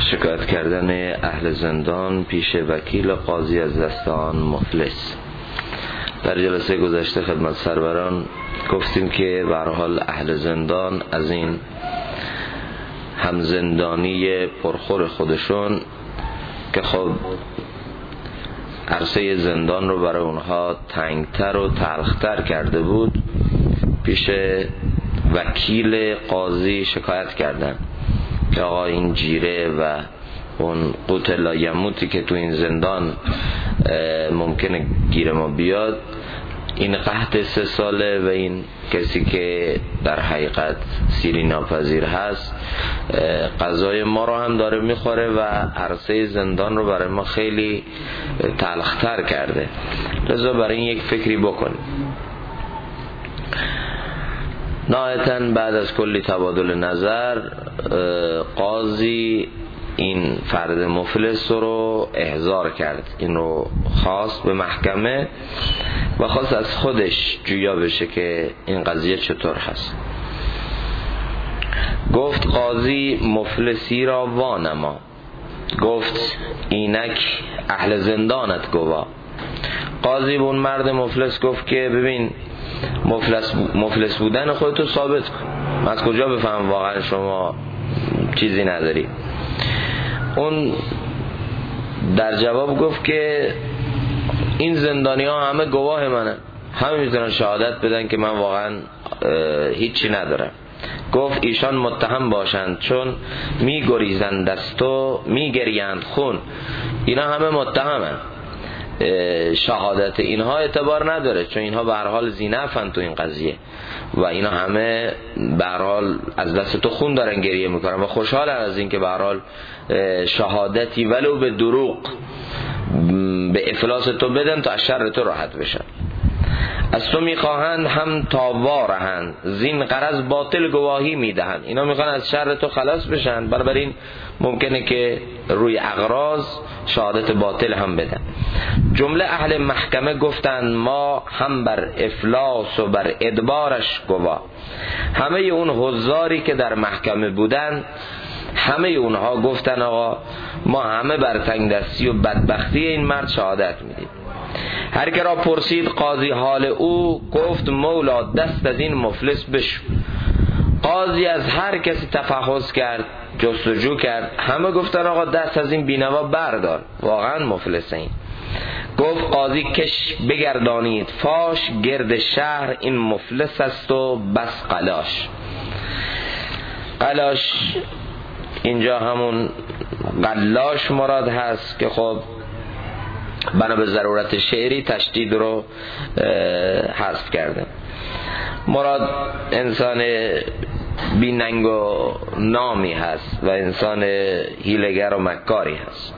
شکایت کردن اهل زندان پیش وکیل قاضی از دست آن مفلس. در جلسه گذشته خدمت سروران گفتیم که به هر حال اهل زندان از این همزندانی پرخور خودشون که خب عرصه زندان رو برای اونها تنگتر و تلختر کرده بود، پیش وکیل قاضی شکایت کردن که آقا این جیره و اون قوت لایموتی که تو این زندان ممکنه گیر ما بیاد، این قحط 3 ساله و این کسی که در حقیقت سیری ناپذیر هست غذای ما رو هم داره میخوره و عرصه زندان رو برای ما خیلی تلختر کرده، لذا برای این یک فکری بکنیم. نهایتاً بعد از کلی تبادل نظر قاضی این فرد مفلس رو احضار کرد، این رو خواست به محکمه و خواست از خودش جویا بشه که این قضیه چطور هست. گفت قاضی مفلسی را وانما، گفت اینک اهل زندانت گوا. قاضی به اون مرد مفلس گفت که ببین مفلس بودن خودتو ثابت کن، من از کجا بفهم واقعا شما چیزی نداری. اون در جواب گفت که این زندانی ها همه گواه منن، همه میتونن شهادت بدن که من واقعا هیچی ندارم. گفت ایشان متهم باشند چون میگریزند از تو میگریند خون، اینا همه متهمن، شهادت اینها اعتبار نداره چون اینها به هر حال ذینفن تو این قضیه و اینا همه به هر حال از دست تو خون دارن گریه میکنن و خوشحالن از این که به هر حال شهادتی ولو به دروغ به افلاس تو بدن تا از شر تو راحت بشن. از تو میخواهند هم تاوارهند، زین غرض باطل گواهی میدهند، اینا میخوان از شر تو خلاص بشن، بنابراین ممکنه که روی اغراض شهادت باطل هم بدن. جمله اهل محکمه گفتند ما هم بر افلاس و بر ادبارش گواه. همه اون حضاری که در محکمه بودن، همه اونها گفتن آقا ما همه بر تنگ دستی و بدبختی این مرد شهادت میدیم. هر که را پرسید قاضی حال او، گفت مولا دست از این مفلس بشو. قاضی از هر کسی تفحص کرد، جستجو کرد، همه گفتن آقا دست از این بینوا بردار، واقعا مفلس این. گفت قاضی کش بگردانید فاش، گرد شهر این مفلس است و بس قلاش. قلاش اینجا همون قلاش مراد هست که خب بنا به ضرورت شعری تشدید رو حذف کرده. مراد انسان بی ننگ و نامی هست و انسان حیله‌گر و مکاری هست.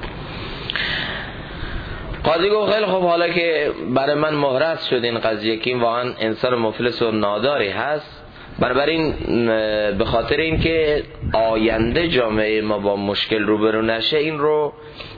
قاضی گفت خیلی خب حالا که برای من محرز شد این قضیه که این واقعا انسان مفلس و ناداری هست، بنابراین به خاطر اینکه آینده جامعه ما با مشکل روبرو نشه، این رو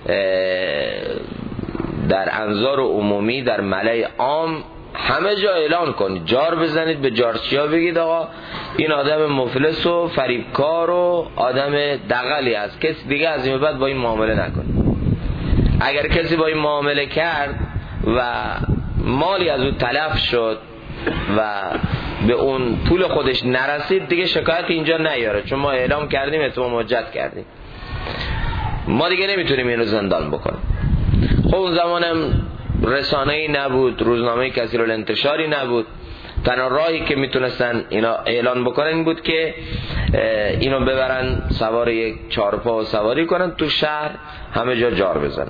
در انظار عمومی در ملأ عام همه جا اعلان کنید، جار بزنید، به جارچیا بگید آقا این آدم مفلس و فریبکار و آدم دغلی است، کسی دیگه از این بعد با این معامله نکنه. اگر کسی با این معامله کرد و مالی از او تلف شد و به اون پول خودش نرسید، دیگه شکایت اینجا نیاره، چون ما اعلام کردیم، اتمام حجت کردیم، ما دیگه نمیتونیم این رو زندان بکنیم. خب اون زمانم رسانه‌ای نبود، روزنامه کثیر الانتشاری نبود، تنها راهی که میتونستن اینا اعلان بکنن این بود که اینو ببرن سوار یک چهارپا و سواری کنن تو شهر، همه جا جار بزنن.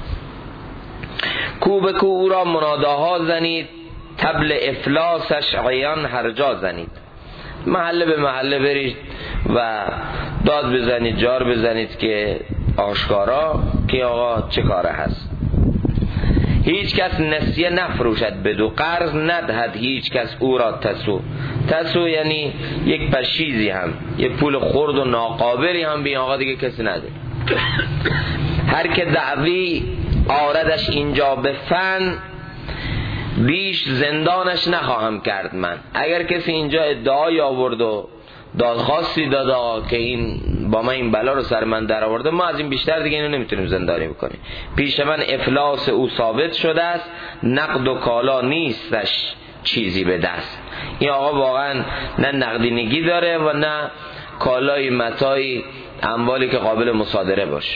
کو به کو او را مناداها زنید، طبل افلاسش عیان هر جا زنید. محله به محله برید و داد بزنید، جار بزنید که آشکارا که آقا چه کاره هست. هیچ کس نسیه نفروشد بدو، قرض ندهد هیچ کس او را تسو. تسو یعنی یک پشیزی هم، یک پول خرد و ناقابلی هم بی آقا دیگه کسی نده. هر که دعوی آردش اینجا به فن، بیش زندانش نخواهم کرد من. اگر کسی اینجا ادعای آورد و دادخواستی داد آقا که این با من این بلا رو سر من در آورده، ما از این بیشتر دیگه اینو نمیتونیم زندانی بکنیم. پیش من افلاس او ثابت شده است، نقد و کالا نیستش چیزی به دست. این آقا واقعا نه نقدینگی داره و نه کالای متاعی اموالی که قابل مصادره باشه.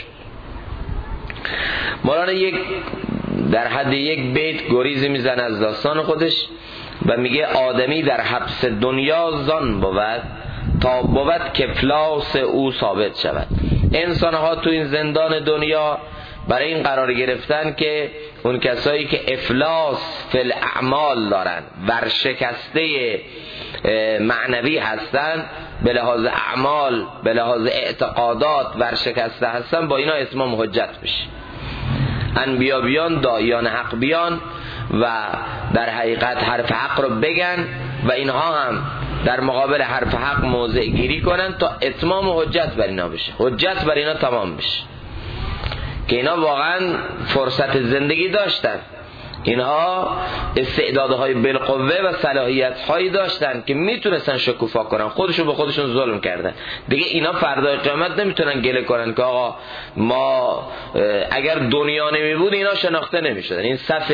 مولانا در حد یک بیت گریزی میزنه از داستان خودش و میگه آدمی در حبس دنیا زان بود تا بود که افلاس او ثابت شود. انسان ها تو این زندان دنیا برای این قرار گرفتن که اون کسایی که افلاس فی الاعمال دارن، ورشکسته معنوی هستن، به لحاظ اعمال، به لحاظ اعتقادات ورشکسته هستن، با اینا اتمام حجت بشه. انبیا بیان، داعیان حق بیان و در حقیقت حرف حق رو بگن و اینها هم در مقابل حرف حق موضع گیری کنن تا اتمام حجت بر اینا بشه، حجت بر اینا تمام بشه. که اینا واقعا فرصت زندگی داشتن، اینها استعدادهای بالقوه و صلاحیت‌هایی داشتن که میتونستن شکوفا کنن، خودشون به خودشون ظلم کردن. دیگه اینا فردای قیامت نمیتونن گله کنن که آقا ما اگر دنیا نمیبود اینا شناخته نمیشدن. این صف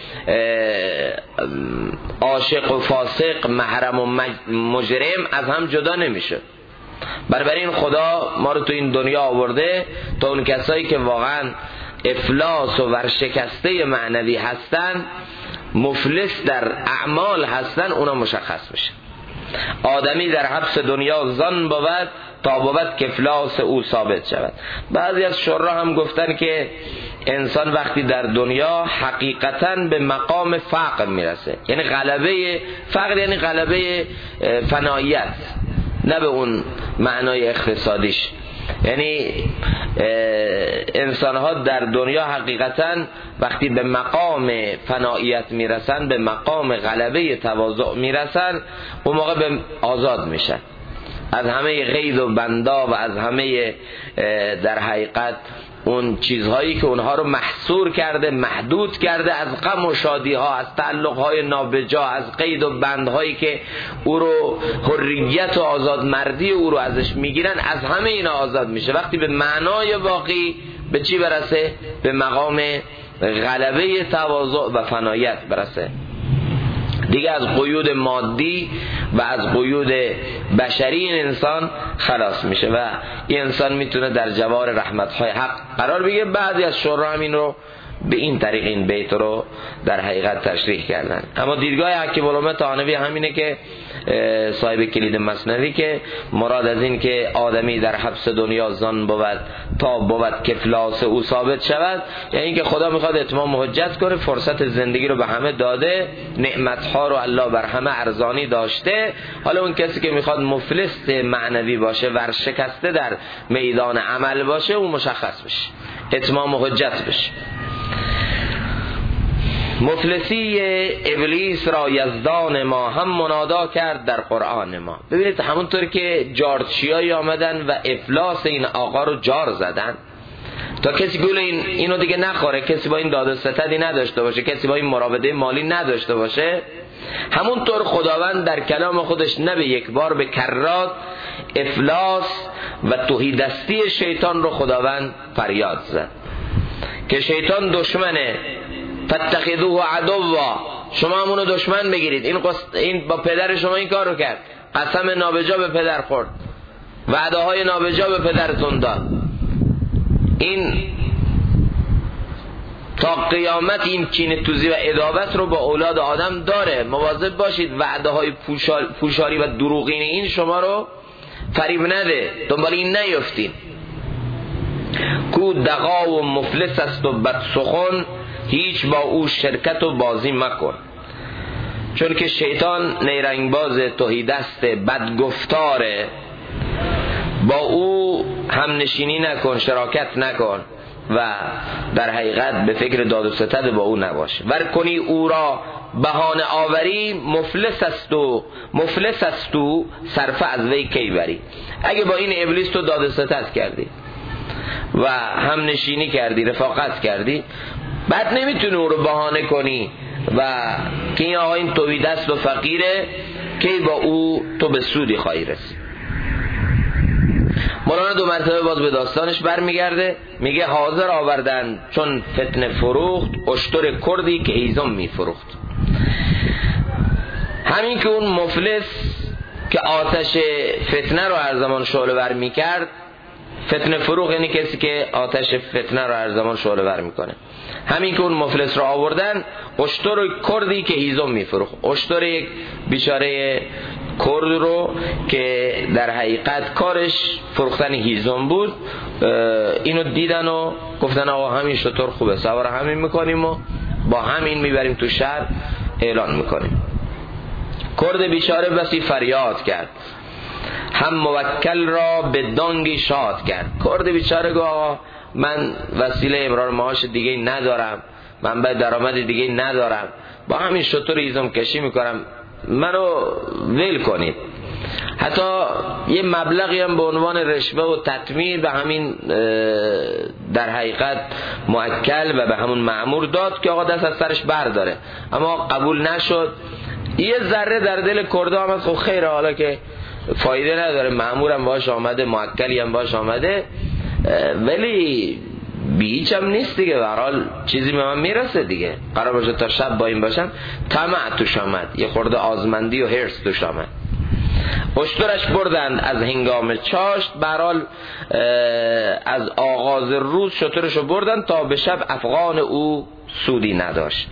عاشق و فاسق، محرم و مجرم از هم جدا نمیشه. بنابراین خدا ما رو تو این دنیا آورده تا اون کسایی که واقعا افلاس و ورشکسته معنوی هستن، مفلس در اعمال هستن، اونا مشخص بشه. آدمی در حبس دنیا زان بود تا بود که افلاس او ثابت شود. بعضی از شورا هم گفتن که انسان وقتی در دنیا حقیقتاً به مقام فقر میرسه، یعنی غلبه فقر، یعنی غلبه فنایت، نه به اون معنای اقتصادیش. یعنی انسان‌ها در دنیا حقیقتاً وقتی به مقام فنایت میرسن، به مقام غلبه تواضع میرسن، اون موقع به آزاد میشن از همه قید و بندا و از همه در حقیقت اون چیزهایی که اونها رو محصور کرده، محدود کرده، از غم و شادی ها، از تعلقهای نابجا، از قید و بندهایی که او رو حریت و آزادمردی او رو ازش میگیرن، از همه اینا آزاد میشه. وقتی به معنای واقعی به چی برسه؟ به مقام غلبه تواضع و فنایت برسه. دیگه از قیود مادی و از قیود بشری این انسان خلاص میشه و این انسان میتونه در جوار رحمتهای حق قرار بگیره. بعضی از شورا هم این رو به این طریق این بیت رو در حقیقت تشریح کردن. اما دیدگاه حکیم الامه طحاوی همینه که صاحب کلید مثنوی، که مراد از این که آدمی در حبس دنیا زان بود تا بود که افلاس او ثابت شود، یعنی این که خدا میخواد اتمام حجت کنه، فرصت زندگی رو به همه داده، نعمتها رو الله بر همه ارزانی داشته. حالا اون کسی که میخواد مفلس معنوی باشه، ورشکسته در میدان عمل باشه، اون مشخص بشه، اتمام حجت بشه. مفلسی ابلیس را یزدان ما هم منادا کرد در قرآن ما. ببینید همونطور که جارچیایی آمدن و افلاس این آقا رو جار زدن تا کسی گول اینو دیگه نخوره، کسی با این داد و ستدی نداشته باشه، کسی با این مراوده مالی نداشته باشه، همونطور خداوند در کلام خودش نه به یک بار، به کرات افلاس و تهیدستی شیطان رو خداوند فریاد زد که شیطان دشمنه، فاتخذوه عدوا، شما همونو دشمن بگیرید. این با پدر شما این کار رو کرد، قسم نابجا به پدر خورد، وعده های نابجا به پدرتون داد. این تا قیامت این کینه توزی و عداوت رو با اولاد آدم داره. مواظب باشید وعده های پوشاری و دروغین این شما رو فریب نده، دنبال این نیفتین. کو دغا و مفلس است و بد سخن، هیچ با او شرکت و بازی مکن. چون که شیطان نیرنگباز تهیدست بدگفتاره، با او هم نشینی نکن، شراکت نکن و در حقیقت به فکر داد و ستد با او نباش. ور کنی او را بهانه آوری، مفلس است و صرفه از وی کی بری. اگه با این ابلیس تو داد و ستد کردی و هم نشینی کردی، رفاقت کردی، بعد نمیتونی او رو بهانه کنی و که این آقا این توحیدست و فقیره، که با او تو به سودی خواهی رسید. مولانا 2 مرتبه باز به داستانش برمیگرده، میگه حاضر آوردن چون فتنه فروخت اشتر کردی که هیزم میفروخت. همین که اون مفلس که آتش فتنه رو هر زمان شعله ور میکرد، فتنه فروخ یعنی کسی که آتش فتنه رو هر زمان شعله ور میکنه، همین که اون مفلس رو آوردن اشتر کردی که هیزم میفروخت، اشتر یک بیچاره کرد رو که در حقیقت کارش فروختن هیزم بود، اینو دیدن و گفتن آقا همین شتر خوبه، سوار همین میکنیم و با همین میبریم تو شهر اعلان میکنیم. کرد بیچاره بسی فریاد کرد، هم موکل را به دانگی شاد کرد. کرد بیچاره گفت آقا من وسیله امرار معاش دیگه ندارم، منبع درآمد دیگه ندارم، با همین شتر هیزم کشی میکنم، منو ول کنید. حتی یه مبلغی هم به عنوان رشوه و تطمیر به همین در حقیقت موکل و به همون مأمور داد که آقا دست از سرش برداره، اما قبول نشد. یه ذره در دل کرده آمد خب خیره، حالا که فایده نداره، مأمورم باش آمده، موکلی هم باش آمده، ولی بیچ هم نیست دیگه، به هر حال چیزی به من میرسه دیگه، قرار باشه تا شب با این باشم. طمع توش آمد، یه خورده آزمندی و هرس توش آمد. اشترش بردند از هنگام چاشت، به هر حال از آغاز روز شترشو بردند تا به شب افغان او سودی نداشت.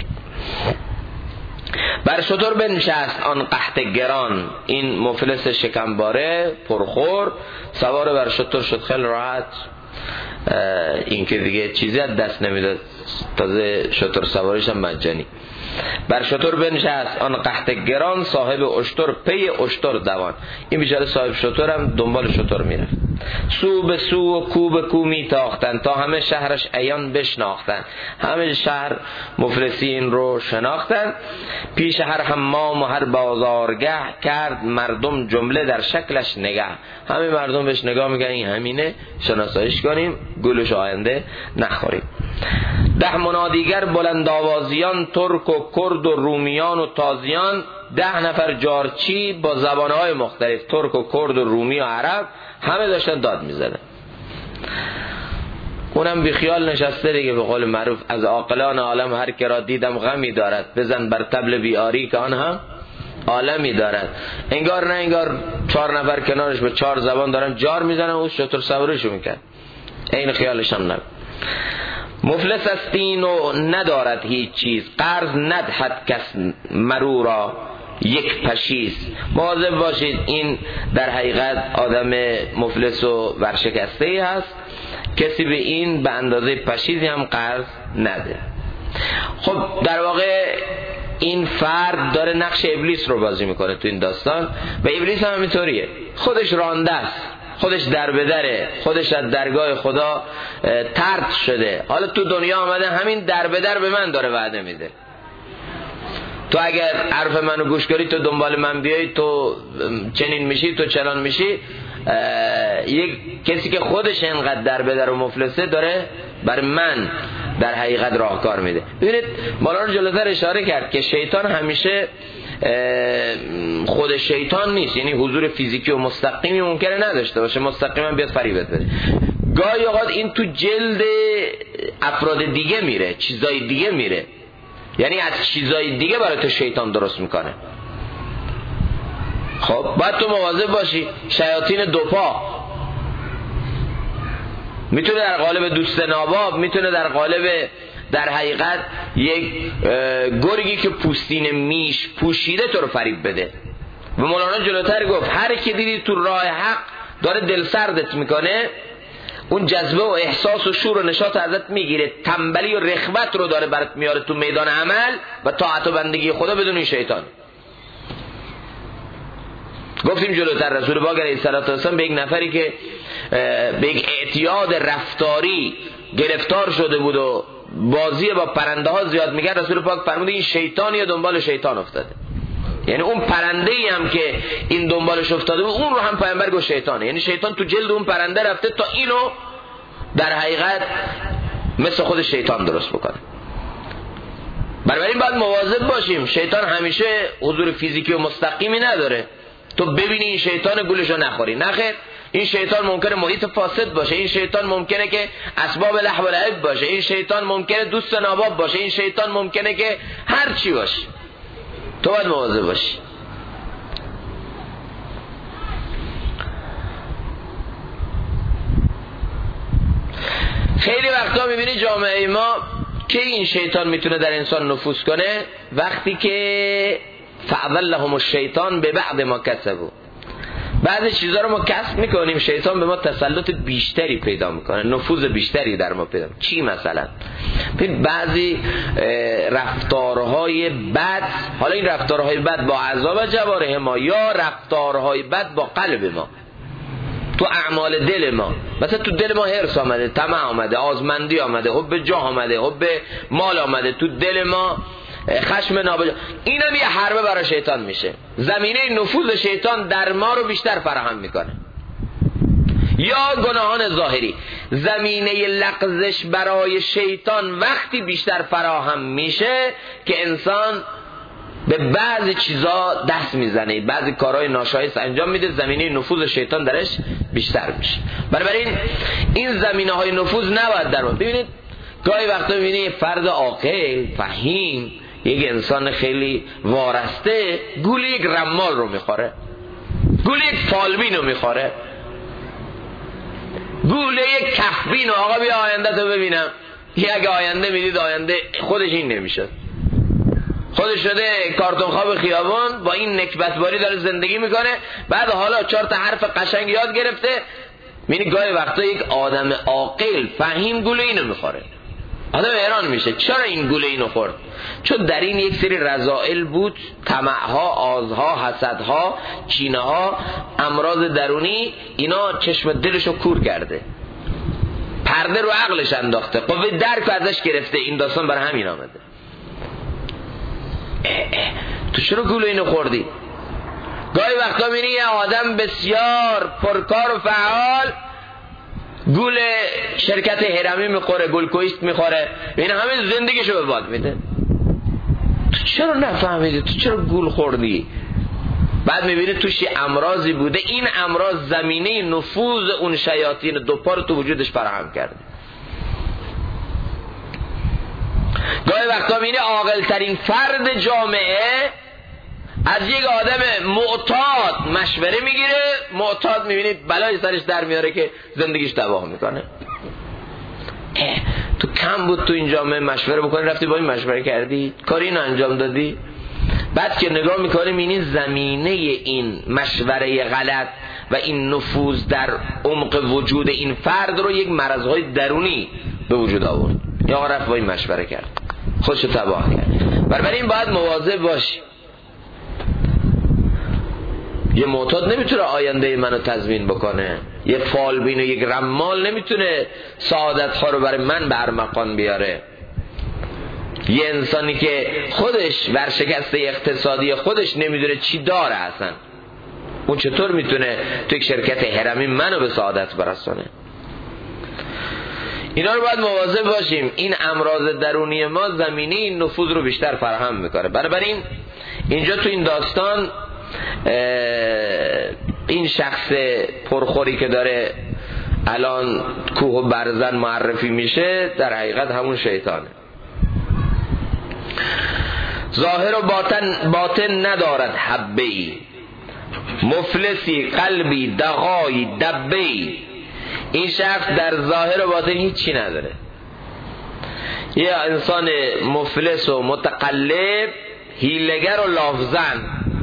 بر شتر بنشست آن قحط گران، این مفلس شکمباره پرخور سوار بر شتر شد خیلی راحت، این که دیگه چیزی از دست نمیداد، تازه شتر سوارش هم مجانی. بر شتر بنشست آن قحط گران، صاحب اشتر پی اشتر دوان. این بیچاره صاحب شتر هم دنبال شتر میرفت. سو به سو و کو به کو میتاختن تا همه شهرش عیان بشناختن، همه شهر مفلسین رو شناختن. پیش هر حمام و هر بازارگه کرد مردم جمله در شکلش نگه. همه مردم بهش نگاه میکنن این همینه، شناساییش کنیم، گلش آینده نخوریم. 10 منادیگر بلند آوازیان، ترک و کرد و رومیان و تازیان. 10 نفر جارچی با زبانهای مختلف، ترک و کرد و رومی و عرب، همه داشتن داد میزدن. اونم بی خیال نشسته دیگه، به قول معروف از عاقلان عالم هر که را دیدم غمی دارد، بزن بر طبل بیاری که آن هم عالمی دارد. انگار نه انگار 4 نفر کنارش به 4 زبان دارن جار میزنن، او شتر سوارشو میکرد، این خیالش هم نبود. مفلس استین و ندارد هیچ چیز، قرض ندهد کس مرو را یک پشیز. مواظب باشید، این در حقیقت آدم مفلس و ورشکسته ای هست، کسی به این به اندازه پشیزی هم قرض نده. خب در واقع این فرد داره نقش ابلیس رو بازی میکنه تو این داستان، و ابلیس هم همینطوریه، خودش رانده است، خودش در بدره، خودش از درگاه خدا طرد شده، حالا تو دنیا آمده همین در بدر به من داره وعده میده. تو اگر حرف منو گوش کنی، تو دنبال من بیایی، تو چنین میشی، تو چنان میشی. یک کسی که خودش اینقدر در بدر و مفلسه داره بر من در حقیقت راهکار میده. ببینید مولانا جلوتر اشاره کرد که شیطان همیشه خود شیطان نیست، یعنی حضور فیزیکی و مستقیمی ممکنه نداشته باشه، مستقیما بیاد فریبت بده. گاهی اوقات این تو جلد افراد دیگه میره، چیزای دیگه میره، یعنی از چیزای دیگه برای تو شیطان درست میکنه. خب باید تو مواظب باشی. شیاطین دوپا میتونه در قالب دوست ناباب، میتونه در قالب در حقیقت یک گرگی که پوستین میش پوشیده تو رو فریب بده. و مولانا جلوتر گفت هر کی دیدی تو راه حق داره دل سردت میکنه، اون جذبه و احساس و شور و نشاط ازت میگیره، تنبلی و رغبت رو داره برات میاره تو میدان عمل و طاعت و بندگی خدا بدون این شیطان. گفتیم جلوتر رسول پاک علیه السلام به یک نفری که به یک اعتیاد رفتاری گرفتار شده بود و بازی با پرنده ها زیاد میکرد، رسول پاک فرمود این شیطانی دنبال شیطان افتاده. یعنی اون پرنده ای هم که این دنبالش افتاده بود، اون رو هم پیامبر گفت شیطانه. یعنی شیطان تو جلد اون پرنده رفته تا اینو در حقیقت مثل خود شیطان درست بکنه. بنابراین باید مواظب باشیم. شیطان همیشه حضور فیزیکی و مستقیمی نداره، تو ببینی این شیطان گولشو نخوری. نخیر، این شیطان ممکنه محیط فاسد باشه، این شیطان ممکنه که اسباب لهو و لعب باشه، این شیطان ممکنه دوست ناباب باشه، این شیطان ممکنه که هر چی باشه. تو باید مواظب باشی. خیلی وقتا میبینی جامعه ما که این شیطان میتونه در انسان نفوذ کنه وقتی که فأضلهم الشیطان به بعد ما کسبوا. بعضی چیزا رو ما کسب میکنیم، شیطان به ما تسلط بیشتری پیدا میکنه، نفوذ بیشتری در ما پیدا میکنه. چی مثلا؟ بعضی رفتارهای بد، حالا این رفتارهای بد با اعضا و جوارح ما یا رفتارهای بد با قلب ما، تو اعمال دل ما، مثلا تو دل ما حرص آمده، طمع آمده، آزمندی آمده، حب جاه آمده، حب مال آمده، تو دل ما خشم نابجا، اینم یه حربه برای شیطان میشه. زمینه نفوذ شیطان در ما رو بیشتر فراهم میکنه. یا گناهان ظاهری، زمینه لغزش برای شیطان وقتی بیشتر فراهم میشه که انسان به بعضی چیزا دست میزنه، بعضی کارهای ناشایست انجام میده، زمینه نفوذ شیطان درش بیشتر میشه. بنابراین این زمینه های نفوذ نباید در ما. ببینید گاهی وقتا میبینید فرد عاقل فهیم، یک انسان خیلی وارسته گول یک رمال رو میخوره، گول یک فالبین رو میخوره، گول یک کفبین. آقا بیا آینده تو ببینم. اگه آینده میدید آینده خودش این نمیشد، خودش شده کارتون خواب خیابان، با این نکبتباری داره زندگی میکنه. بعد حالا 4 تا حرف قشنگ یاد گرفته. میبینی گاهی وقتا یک آدم عاقل فهیم گول اینو میخوره. آدم حیران میشه چرا این گول اینو خورد؟ چون در این یک سری رذائل بود، طمعها، آزها، حسدها، کینه‌ها، امراض درونی، اینا چشم دلشو کور کرده، پرده رو عقلش انداخته، قوه درک ازش گرفته. این داستان برای همین آمده. تو چرا گول اینو خوردی؟ گاهی وقتا میبینی یه آدم بسیار پرکار و فعال گول شرکت هرمی میخوره، گول کویست میخوره، این همه زندگیشو به باد میده. تو چرا نفهمیدی؟ تو چرا گول خوردی؟ بعد میبینی توش امراضی بوده، این امراض زمینه نفوذ اون شیاطین دوپار تو وجودش فراهم کرده. گاهی وقتا میبینی عاقل ترین فرد جامعه از یک آدم معتاد مشوره میگیره، معتاد میبینید بلای سرش در میاره که زندگیش تباه میکنه. تو کم بود تو این جامعه مشوره بکنی، رفتی با این مشوره کردی، کاری اینو انجام دادی. بعد که نگاه میکنی میبینی زمینه این مشوره غلط و این نفوذ در عمق وجود این فرد رو یک مرضهای درونی به وجود آورد. یا رفت با این مشوره کرد، خودشو تباه کرد. بنابراین باید مواظب باشی. یه معتاد نمیتونه آینده منو تضمین بکنه، یه فالبین و یک رمال نمیتونه سعادت ها رو برای من به ارمغان بیاره. یه انسانی که خودش ورشکسته اقتصادی خودش نمیدونه چی داره اصلا، اون چطور میتونه تو یک شرکت هرمی منو به سعادت برسونه؟ اینا رو باید مواظب باشیم. این امراض درونی ما زمینه این نفوذ رو بیشتر فراهم میکنه. بنابراین اینجا تو این داستان این شخص پرخوری که داره الان کوه و برزن معرفی میشه در حقیقت همون شیطانه. ظاهر و باطن ندارد حبه‌ای، مفلسی قلبی دغایی دبه‌ای. این شخص در ظاهر و باطن هیچی نداره. یه انسان مفلس و متقلب، هیلگر و لافزن.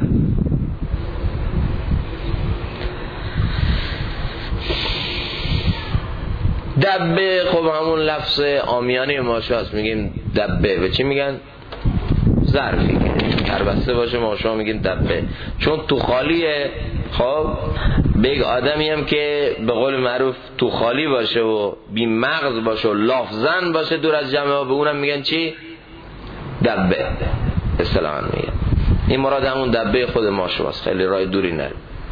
دبه خب همون لفظ عامیانه ماشاست، میگیم دبه. به چی میگن؟ ظرفی که تربسته باشه ماشا میگیم دبه، چون تو خالیه. خب به یک آدمی هم که به قول معروف تو خالی باشه و بی مغز باشه و لافزن باشه دور از جمعه ها، به اونم میگن چی؟ دبه اصطلاحاً میگن. این مراد همون دبه خود ماشاست، خیلی راه دوری نره.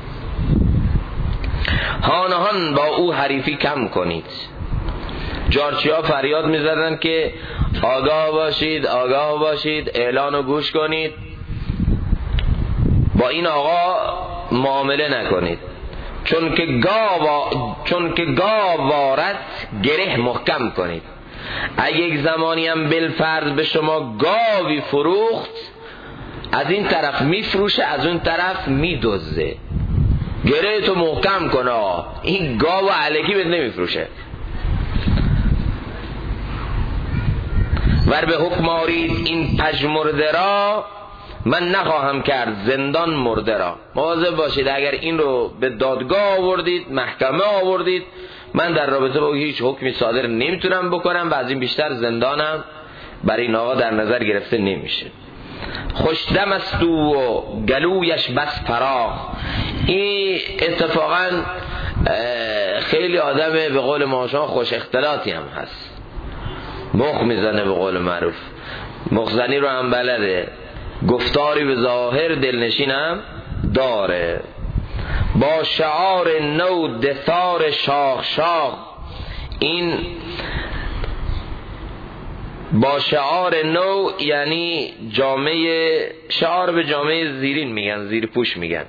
هانهان با او حریفی کم کنید. جارچی ها فریاد میزدن که آگاه باشید، آگاه باشید، اعلانو گوش کنید، با این آقا معامله نکنید. چون که گاو وارد گره محکم کنید. اگه یک زمانی هم بالفرض به شما گاوی فروخت، از این طرف میفروشه از اون طرف میدزده، گره تو محکم کنه، این گاو الکی بهت نمیفروشه. ور به حکم آرید این پژمرده را، من نخواهم کرد زندان مرده را. مواظب باشید اگر این رو به دادگاه آوردید، محکمه آوردید، من در رابطه با هیچ حکمی صادر نمیتونم بکنم و از این بیشتر زندانم برای این آقا در نظر گرفته نمیشه. خوشدم است و گلویش بس فراخ. این اتفاقا خیلی آدم به قول ما شما خوش اختلاطی هم هست، مخ میزنه به قول معروف، مخزنی رو هم بلده، گفتاری به ظاهر دلنشین هم داره. با شعار نو دثار شاخ شاخ، این با شعار نو یعنی جامعه، شعار به جامعه زیرین میگن، زیر پوش میگن،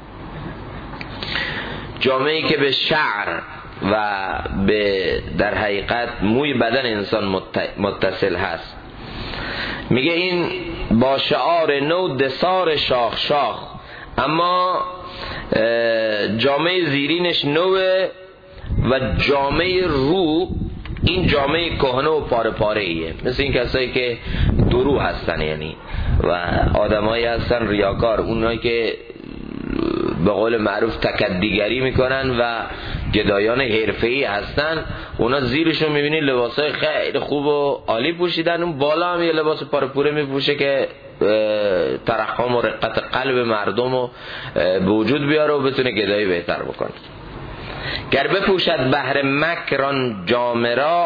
جامعه‌ای که به شعر و به در حقیقت موی بدن انسان متصل هست. میگه این با شعار نو دثار شاخ شاخ، اما جامعه زیرینش نوه و جامعه رو این جامعه کهنه و پاره پاره ایه، مثل این کسایی که درو هستن یعنی و آدمایی هستن ریاکار، اونایی که به قول معروف تکدیگری میکنن و گدایان حرفه‌ای هستن. اونا زیرشون میبینی لباسای خیلی خوب و عالی پوشیدن، اون بالا هم یه لباس پارپوره میپوشه که ترحم و رقت قلب مردم رو به وجود بیاره و بتونه گدایی بهتر بکنه. گر بپوشد بهر مکران جامه را،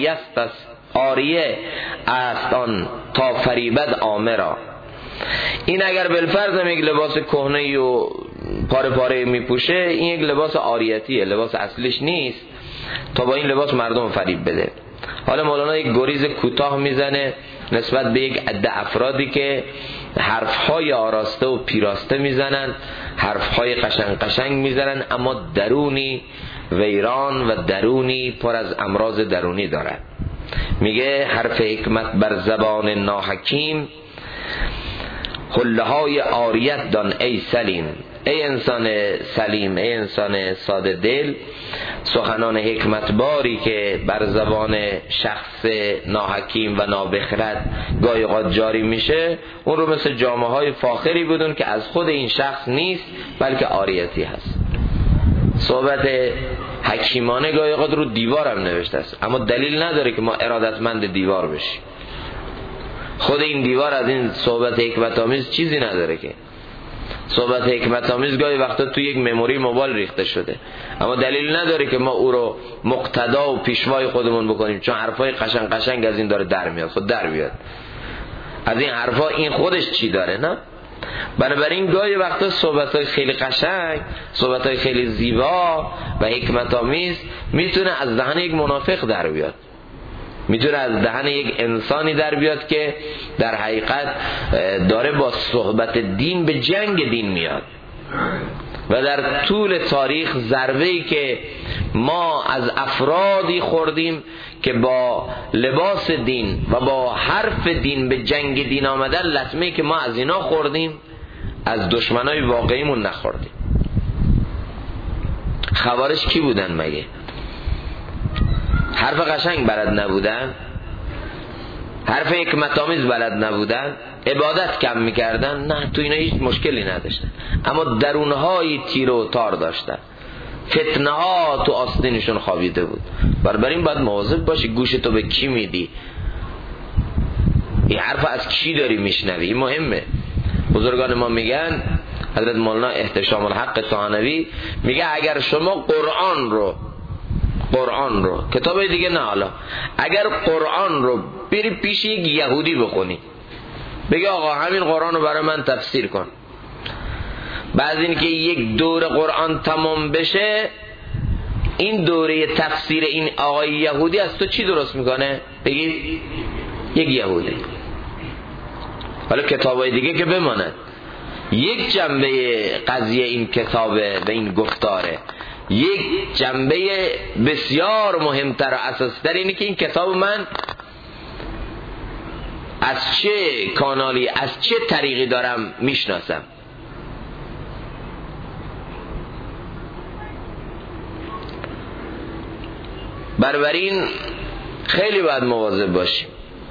آریه است آن تا فریبد عامه را. این اگر بالفرض هم یک لباس کهنه و پاره پاره میپوشه، این یک لباس آریتیه، لباس اصلیش نیست تا با این لباس مردم فریب بده. حالا مولانا یک گریز کوتاه میزنه نسبت به یک عده افرادی که حرفهای آراسته و پیراسته میزنن، حرفهای قشنگ قشنگ میزنن، اما درونی ویران و درونی پر از امراض درونی دارن. میگه حرف حکمت بر زبان ناحکیم، حله های عاریت دان ای سلیم. ای انسان سلیم، ای انسان ساده دل، سخنان حکمت باری که بر زبان شخص ناحکیم و نابخرد گاهی اوقات جاری میشه، اون رو مثل جامه های فاخری بدون که از خود این شخص نیست بلکه عاریتی هست. صحبت حکیمانه گاهی اوقات رو دیوار هم نوشته است، اما دلیل نداره که ما ارادتمند دیوار بشیم. خود این دیوار از این صحبت حکمت آمیز چیزی نداره که. صحبت حکمت آمیز گاهی وقتا توی یک مموری موبایل ریخته شده، اما دلیل نداره که ما او رو مقتدا و پیشوای خودمون بکنیم، چون حرفای قشنگ قشنگ از این داره در میاد، خود در بیاد از این حرفا، این خودش چی داره نه؟ بنابراین گاهی وقتا صحبت‌های خیلی قشنگ، صحبت‌های خیلی زیبا و حکمت آمیز میتونه از دهن یک منافق در بیاد، میتونه از دهن یک انسانی در بیاد که در حقیقت داره با صحبت دین به جنگ دین میاد. و در طول تاریخ ضربه‌ای که ما از افرادی خوردیم که با لباس دین و با حرف دین به جنگ دین آمدن، لطمه‌ای که ما از اینا خوردیم از دشمنای واقعیمون نخوردیم. خوارج کی بودن مگه؟ حرف قشنگ بلد نبودن، حرف حکمت آمیز بلد نبودن، عبادت کم میکردن؟ نه، تو اینا هیچ مشکلی نداشتن، اما درونهای تیر و تار داشتن، فتنه ها تو آستینشون خوابیده بود. بنابراین باید مواظب باشی گوشتو به کی میدی، این حرف از کی داری میشنوی، این مهمه. بزرگان ما میگن، حضرت مولانا احتشام الحق طحانوی میگه اگر شما قرآن رو کتاب دیگه نه، حالا اگر قرآن رو بری پیش یک یهودی بخونی، بگه آقا همین قرآن رو برای من تفسیر کن، بعد این که یک دوره قرآن تمام بشه، این دوره تفسیر این آقای یهودی از تو چی درست میکنه؟ بگید یک یهودی. حالا کتابای دیگه که بماند، یک جنبه قضیه این کتابه و این گفتاره. یک جنبه بسیار مهمتر و اساسی‌تر اینه که این کتاب من از چه کانالی، از چه طریقی دارم میشناسم. بنابراین خیلی باید مواظب باشیم.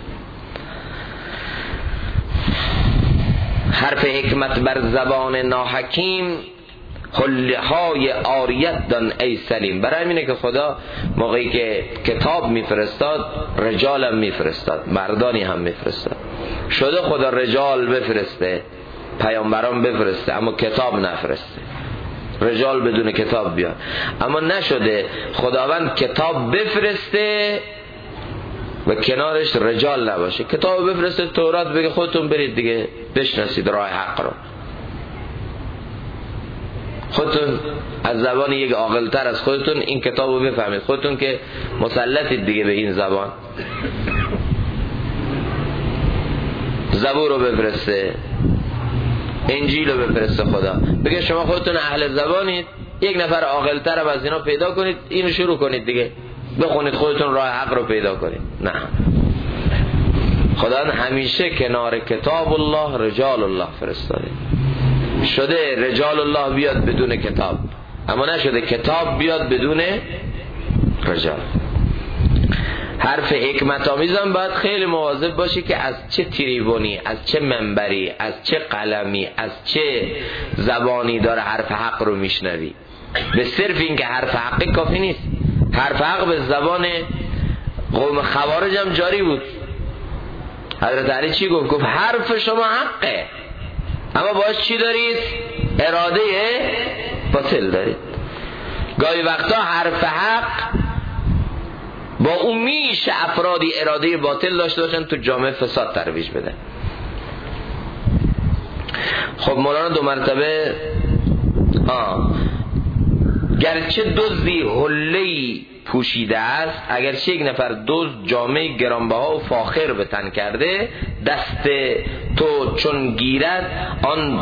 حرف حکمت بر زبان ناحکیم، حله های عاریت دان ای سلیم. برای اینه که خدا موقعی که کتاب میفرستاد رجالم میفرستاد، مردانی هم میفرستاد. شده خدا رجال بفرسته، پیامبران بفرسته، اما کتاب نفرسته. رجال بدون کتاب بیاد. اما نشده خداوند کتاب بفرسته و کنارش رجال نباشه. کتاب بفرسته تورات بگه خودتون برید دیگه بشناسید راه حق رو، خودتون از زبان یک عاقل‌تر از خودتون این کتاب رو بفهمید، خودتون که مسلطید دیگه به این زبان. زبور رو بفرسته، انجیل رو بفرسته خدا، بگه شما خودتون اهل زبانید، یک نفر عاقل‌تر هم از اینا پیدا کنید، اینو شروع کنید دیگه بخونید، خودتون راه حق رو پیدا کنید. نه، خدا همیشه کنار کتاب الله رجال الله فرستاده. شده رجال الله بیاد بدون کتاب، اما نشده کتاب بیاد بدون رجال. حرف حکمت آمیزم باید خیلی مواظب باشی که از چه تریبونی، از چه منبری، از چه قلمی، از چه زبانی داره حرف حق رو میشنوی. به صرف این که حرف حقی کافی نیست. حرف حق به زبان قوم خوارج هم جاری بود. حضرت علی چی گفت؟ گفت حرف شما حقه، اما باش چی دارید؟ اراده باطل دارید. گاهی وقتا حرف حق با اون میشه افرادی اراده باطل داشته باشن تو جامعه فساد ترویج بده. خب مولانا دو مرتبه گرچه دزدی حله‌ای پوشیده است، اگرچه یک نفر دزد جامعه گرانبها و فاخر به تن کرده، دست تو چون گیرد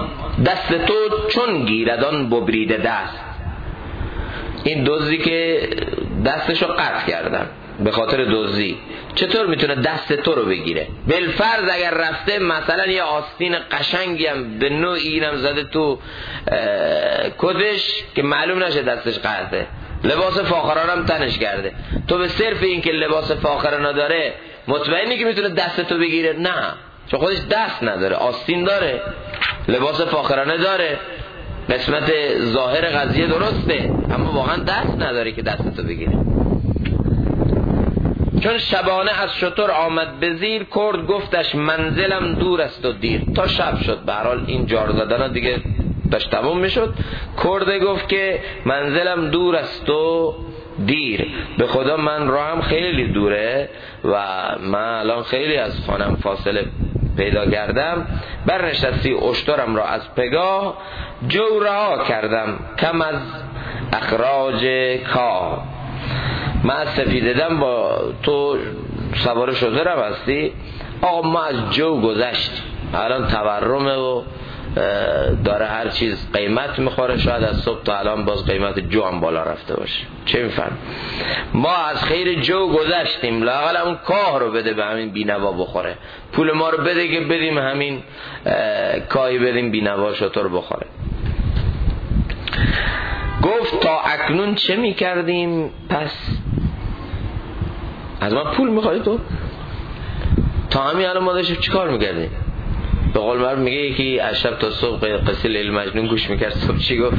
آن ببریده دست. این دزدی که دستشو قطع کردن به خاطر دزدی، چطور میتونه دست تو رو بگیره؟ بالفرض اگر رفته مثلا یه آستین قشنگی هم به نوعی اینم زده تو کدش که معلوم نشه دستش قطعه، لباس فاخرانه هم تنش کرده، تو به صرف این که لباس فاخرانه داره مطمئنی که میتونه دست تو بگیره؟ نه، چون خودش دست نداره، آستین داره، لباس فاخرانه داره، قسمت ظاهر قضیه درسته، اما واقعا دست نداره که دست تو بگیره. چون شبانه از شتر آمد به زیر، کرد گفتش منزلم دور است و دیر. تا شب شد، به هر حال این جار زدن ها دیگه داشت تموم میشد. کرد گفت که منزلم دور است و دیر، به خدا من راهم خیلی دوره و من الان خیلی از خانم فاصله پیدا کردم. برنشستی اشترم را از پگاه، جو رها کردم کم از اخراج کاه. من از سفیددم با تو سوار شترم هستی، آقا ما از جو گذشت، الان تورمه و داره هر چیز قیمت میخوره، شاید از صبح تا الان باز قیمت جو هم بالا رفته باشه، چه میفهم؟ ما از خیر جو گذشتیم، لااقل اون کاه رو بده به همین بینوا بخوره، پول ما رو بده که بدیم همین کاهی بدیم بینوا شتر بخوره. گفت تا اکنون چه میکردیم پس؟ از من پول میخوایی تو؟ تا همین الان ما داشتیم چی کار میکردیم؟ به قول معروف میگه یکی از شب تا صبح قصه لیل مجنون گوش میکرد، صبح چی گفت؟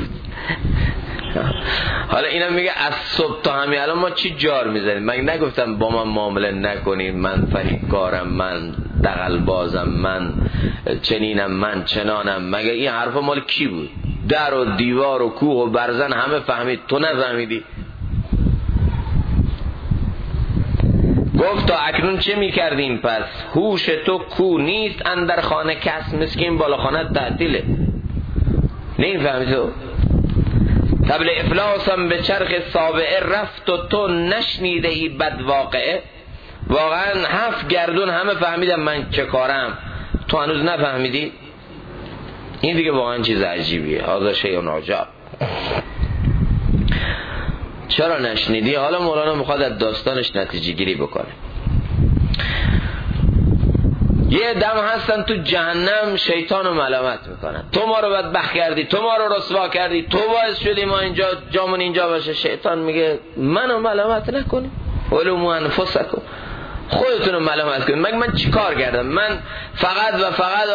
حالا اینم میگه از صبح تا همین الان ما چی جار میزنیم؟ من نگفتم با من معامله نکنید، من فریبکارم، من دغل بازم، من چنینم، من چنانم. مگه این حرفا مال کی بود؟ در و دیوار و کوه و برزن همه فهمید، تو نفهمیدی؟ گفت تا اکنون چه میکردیم پس؟ هوش تو کو نیست اندر خانه کس، مسکین بالا خانه تعطیله، نمیفهمی تو؟ طبل افلاسم به چرخ سابعه رفت و تو نشنیده ای بد واقعه. واقعا 7 گردون همه فهمیدم من چه کارم، تو هنوز نفهمیدی؟ این دیگه واقعا چیز عجیبیه. هذا شیء عجب. چرا نشنیدی؟ حالا مولانا میخواد از داستانش نتیجه گیری بکنه. یه دم هستن تو جهنم شیطان رو ملامت میکنن، تو ما رو بدبخت کردی، تو ما رو رسوا کردی، تو باعث شدی ما اینجا جامون اینجا باشه. شیطان میگه منو ملامت نکنی، ولومو انفسکم، خودتون رو ملامت کنید. من چی کار کردم؟ من فقط و فقط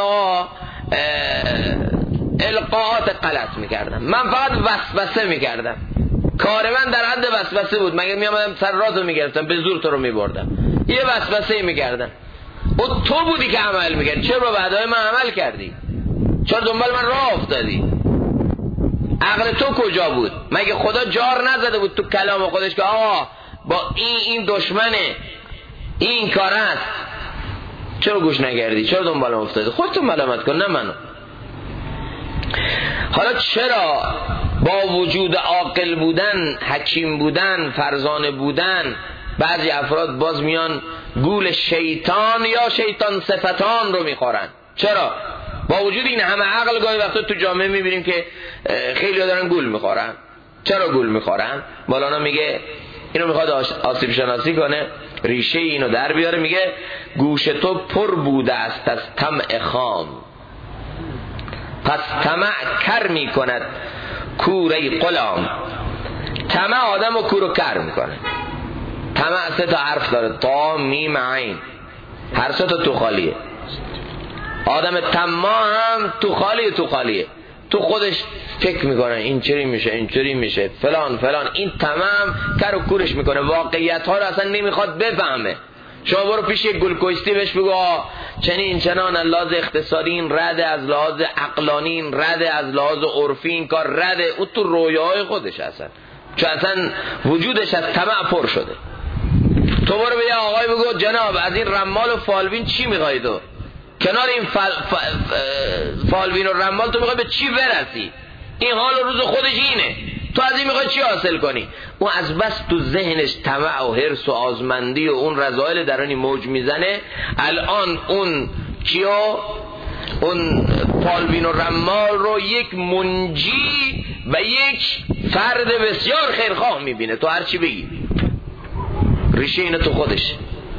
القاءات غلط میکردم، من فقط وسوسه میکردم، کار من در حد وسوسه بود. مگه میامدم سر رازو میگرفتم به زور تو رو میبردم؟ یه وسوسه میکردم. و تو بودی که عمل میکردی، چرا بعدای من عمل کردی؟ چرا دنبال من راه افتادی؟ عقل تو کجا بود؟ مگه خدا جار نزده بود تو کلام خودش که آقا با این دشمنه، این کار است؟ چرا گوش نکردی؟ چرا دنبال من افتادی؟ خودتون ملامت کن، نه منو. حالا چرا با وجود عاقل بودن، حکیم بودن، فرزانه بودن، بعضی افراد باز میان گول شیطان یا شیطان صفتان رو میخورن؟ چرا با وجود این همه عقل گاهی وقتا تو جامعه میبینیم که خیلی دارن گول میخورن؟ چرا گول میخورن؟ مولانا میگه اینو میخواد آسیب شناسی کنه، ریشه اینو در بیاره. میگه گوش تو پر بوده است از طمع خام، پس طمع کر میکند کوره غلام. طمع آدم رو کور و کر میکنه. طمع 3 تا حرف داره، تا میم عین، هر 3 تا تو خالیه. آدم طماع هم تو خالیه، تو خودش فکر میکنه اینجوری میشه، اینجوری میشه، فلان فلان. این تمام کر و کورش میکنه، واقعیت ها رو اصلا نمیخواد بفهمه. شما برو پیش یک گلکویستی بهش بگو چنین چنان، از لحاظ اقتصادی این رده، از لحاظ عقلانی این رده، از لحاظ عرفی این کار رده. او تو رویاهای خودش اصلا، چون اصلا وجودش از طمع پر شده. تو برو به یه آقای بگو جناب از این رمال و فالبین چی میخوای؟ تو کنار این فالبین و رمال تو میخوای به چی برسی؟ این حال و روز خودش اینه، تو از این میخوای چی حاصل کنی؟ اون از بس تو ذهنش طمع و حرص و آزمندی و اون رذایل درونی موج میزنه. الان اون کیو، اون فالبین و رمال رو یک منجی و یک فرد بسیار خیرخواه میبینه. تو هر چی بگی ریشه اینه تو خودش.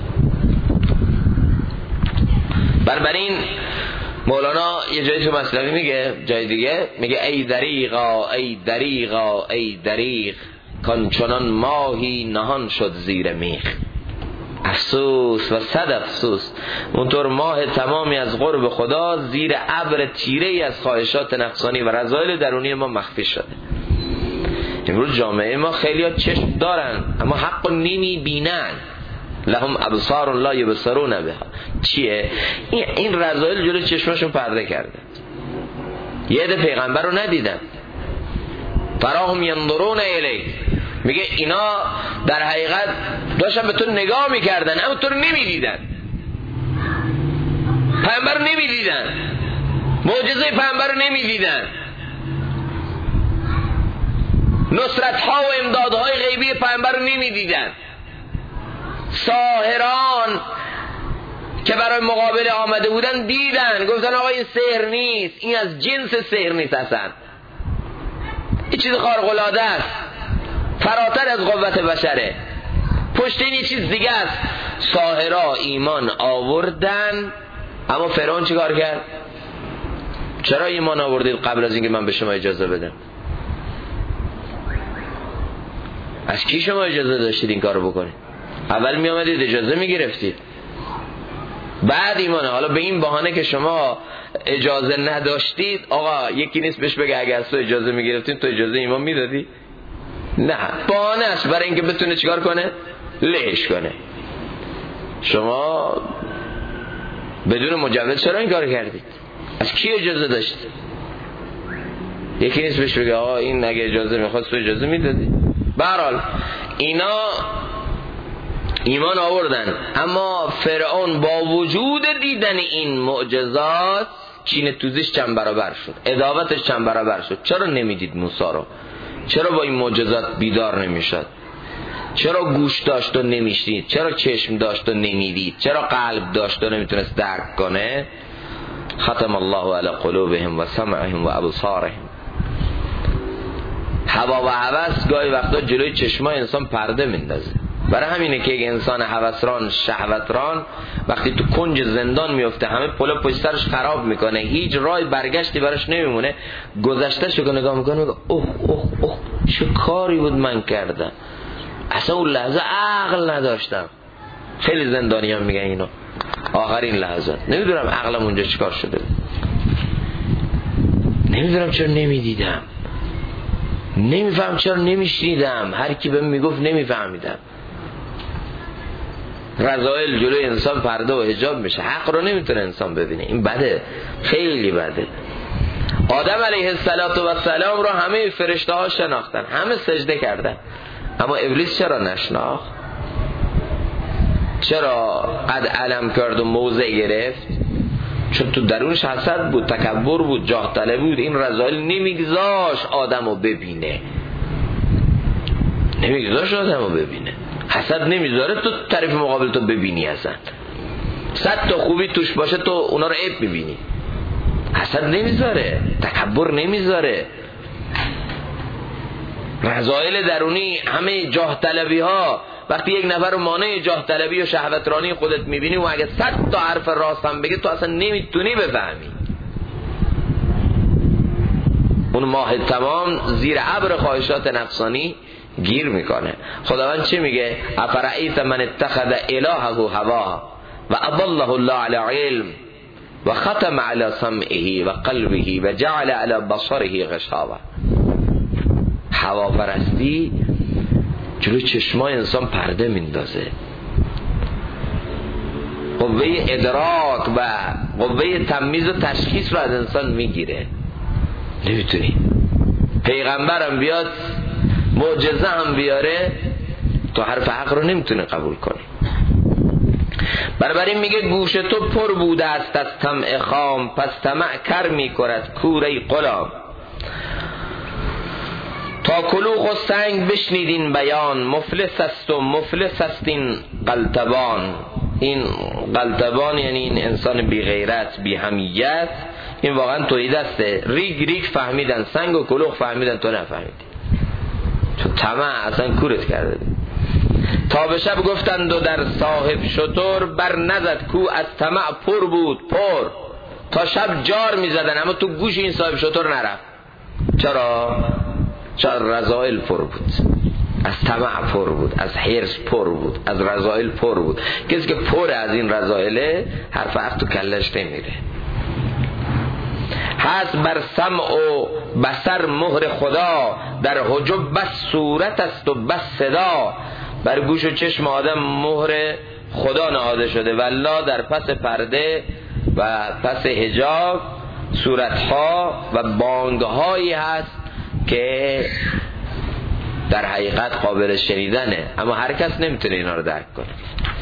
بنابراین مولانا یه جایی تو مثنوی میگه، جای دیگه میگه ای دریغا ای دریغا ای دریغ، کان چنان ماهی نهان شد زیر میخ. افسوس و صد افسوس، اونطور ماه تمامی از قرب خدا زیر ابر تیره‌ای از خواهشات نفسانی و رذایل درونی ما مخفی شده. امروز جامعه ما خیلی ها چشم دارن اما حق نمی بینن. لهم ابصار لا یبصرون بها. چیه؟ این رذایل جلو چشمشون پرده کرده. یه عده پیغمبر رو ندیدن. فراهم ینظرون الیه، میگه اینا در حقیقت داشتن به تو نگاه میکردن اما تو رو نمیدیدن. پیغمبر رو نمیدیدن، معجزه پیغمبر رو نمیدیدن، نصرت ها و امدادهای غیبی پیغمبر رو نمیدیدن. ساحران که برای مقابله آمده بودن دیدن، گفتن آقا این سحر نیست، این از جنس سحر نیست، اصلا این چیز خارق العاده است، فراتر از قوت بشره، پشت این چیز دیگه است. ساحرها ایمان آوردن، اما فرعون چی کار کرد؟ چرا ایمان آوردید قبل از اینکه من به شما اجازه بدم؟ از کی شما اجازه داشتید این کارو بکنید؟ اول می آمدید اجازه می گرفتید، بعد ایمانه. حالا به این بهانه که شما اجازه نداشتید، آقا یکی نیست بهش بگه اگر تو اجازه می گرفتید تو اجازه ایمان می دادی؟ نه، بهانه است برای اینکه بتونه چیکار کنه؟ لهش کنه. شما بدون مجوز چرا این کار کردید؟ از کی اجازه داشتید؟ یکی نیست بهش بگه آقا این اگه اجازه میخواست تو اجازه میدادی. به هر حال اینا ایمان آوردن، اما فرعون با وجود دیدن این معجزات کینه توزیش چند برابر شد، عداوتش چند برابر شد. چرا نمیدید موسی رو؟ چرا با این معجزات بیدار نمیشد؟ چرا گوش داشت و نمیشنید؟ چرا چشم داشت و نمیدید؟ چرا قلب داشت و نمیتونست درک کنه؟ ختم الله علی قلوبهم و سمعهم و ابصارهم. هوا و هوس گاهی وقتا جلوی چشمای انسان پرده میندازه. برای همینه که یک انسان هوسران شهوتران وقتی تو کنج زندان میفته همه پلا پشت سرش خراب میکنه، هیچ راه برگشتی براش نمیمونه، گذشتهشو که نگاه میکنه میگه اوه اوه اوه چه کاری بود من کردم، اصلا اون لحظه عقل نداشتم. خیلی زندانی هم میگن اینو آخرین لحظه، نمیدونم عقلم اونجا چیکار شده، نمیدونم چرا نمیدیدم، نمیفهم چرا نمیشنیدم، هر کی بهم میگفت نمیفهمیدم. رذائل جلوی انسان پرده و حجاب میشه، حق رو نمیتونه انسان ببینه. این بده، خیلی بده. آدم علیه السلام رو همه فرشته ها شناختن، همه سجده کردن، اما ابلیس چرا نشناخت؟ چرا قد علم کرد و موضع گرفت؟ چون تو درونش حسد بود، تکبر بود، جاه طلبی بود. این رذائل نمیگذاش آدم رو ببینه، نمیگذاش آدم رو ببینه. حسد نمیذاره تو طرف مقابل تو ببینی، اصلا 100 تا خوبی توش باشه تو اونا رو عیب میبینی. حسد نمیذاره، تکبر نمیذاره. رذائل درونی، همه جاه طلبی ها، وقتی یک نفر رو مانع جاه طلبی و شهوترانی خودت میبینی و اگه 100 تا حرف راست هم بگه تو اصلا نمیتونی بفهمی. اون ماه تمام زیر ابر خواهشات نفسانی گیر میکنه. خداوند چی میگه؟ افرأیت من اتخذ الهه هواه و اضله الله علی علم و ختم علی سمعه و قلبه و جعل علی بصره غشاوه. هواپرستی جلوی چشمای انسان پرده میندازه، قوه ادراک و قوه تمییز و تشخیص رو از انسان میگیره. نمیتونی پیغمبرم بیاد معجزه هم بیاره تو حرف حق رو نمیتونه قبول کنی. برابر این میگه گوش تو پر بوده است از طمع خام، پس طمع کر میکند کوره غلام. تا کلوخ و سنگ بشنیدین بیان، مفلس است و مفلس است این قلتبان. این قلتبان یعنی این انسان بی غیرت بی حمیت، این واقعا توحید است. ریگ ریگ فهمیدن، سنگ و کلوخ فهمیدن، تو نفهمیدی، تو طمع اصلا کورت کرده. تا به شب گفتند و در صاحب شتر، بر نزد کو از طمع پر بود پر. تا شب جار میزدن اما تو گوش این صاحب شتر نرفت. چرا؟ چون رذائل پر بود، از طمع پر بود، از حرص پر بود، از رذائل پر بود. کسی که پر از این رذائله حرف حق تو کلش نمیره. هست بر سمع و بصر مهر خدا، در حجب بس صورت است و بس صدا. بر گوش و چشم آدم مهر خدا نهاده شده، والله در پس پرده و پس حجاب صورتها و بانگهایی هست که در حقیقت قابل شنیدنه، اما هر کس نمیتونه اینا رو درک کنه.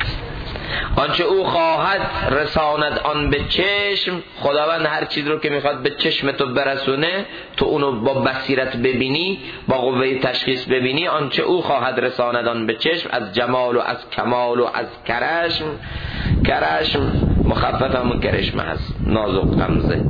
آنچه او خواهد رساند آن به چشم. خداوند هر چیز رو که میخواد به چشم تو برسونه، تو اونو با بصیرت ببینی، با قوه تشخیص ببینی. آنچه او خواهد رساند آن به چشم، از جمال و از کمال و از کرشم. کرشم مخفف همون کرشمه هست، نازک غمزه.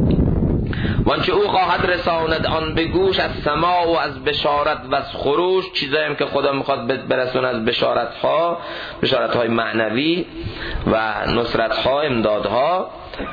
وانچه او خواهد رساند آن به گوش، از سماع و از بشارت و از خروش. چیزایی هم که خدا میخواد برسونه از بشارت‌های معنوی و نصرت‌ها، امدادها،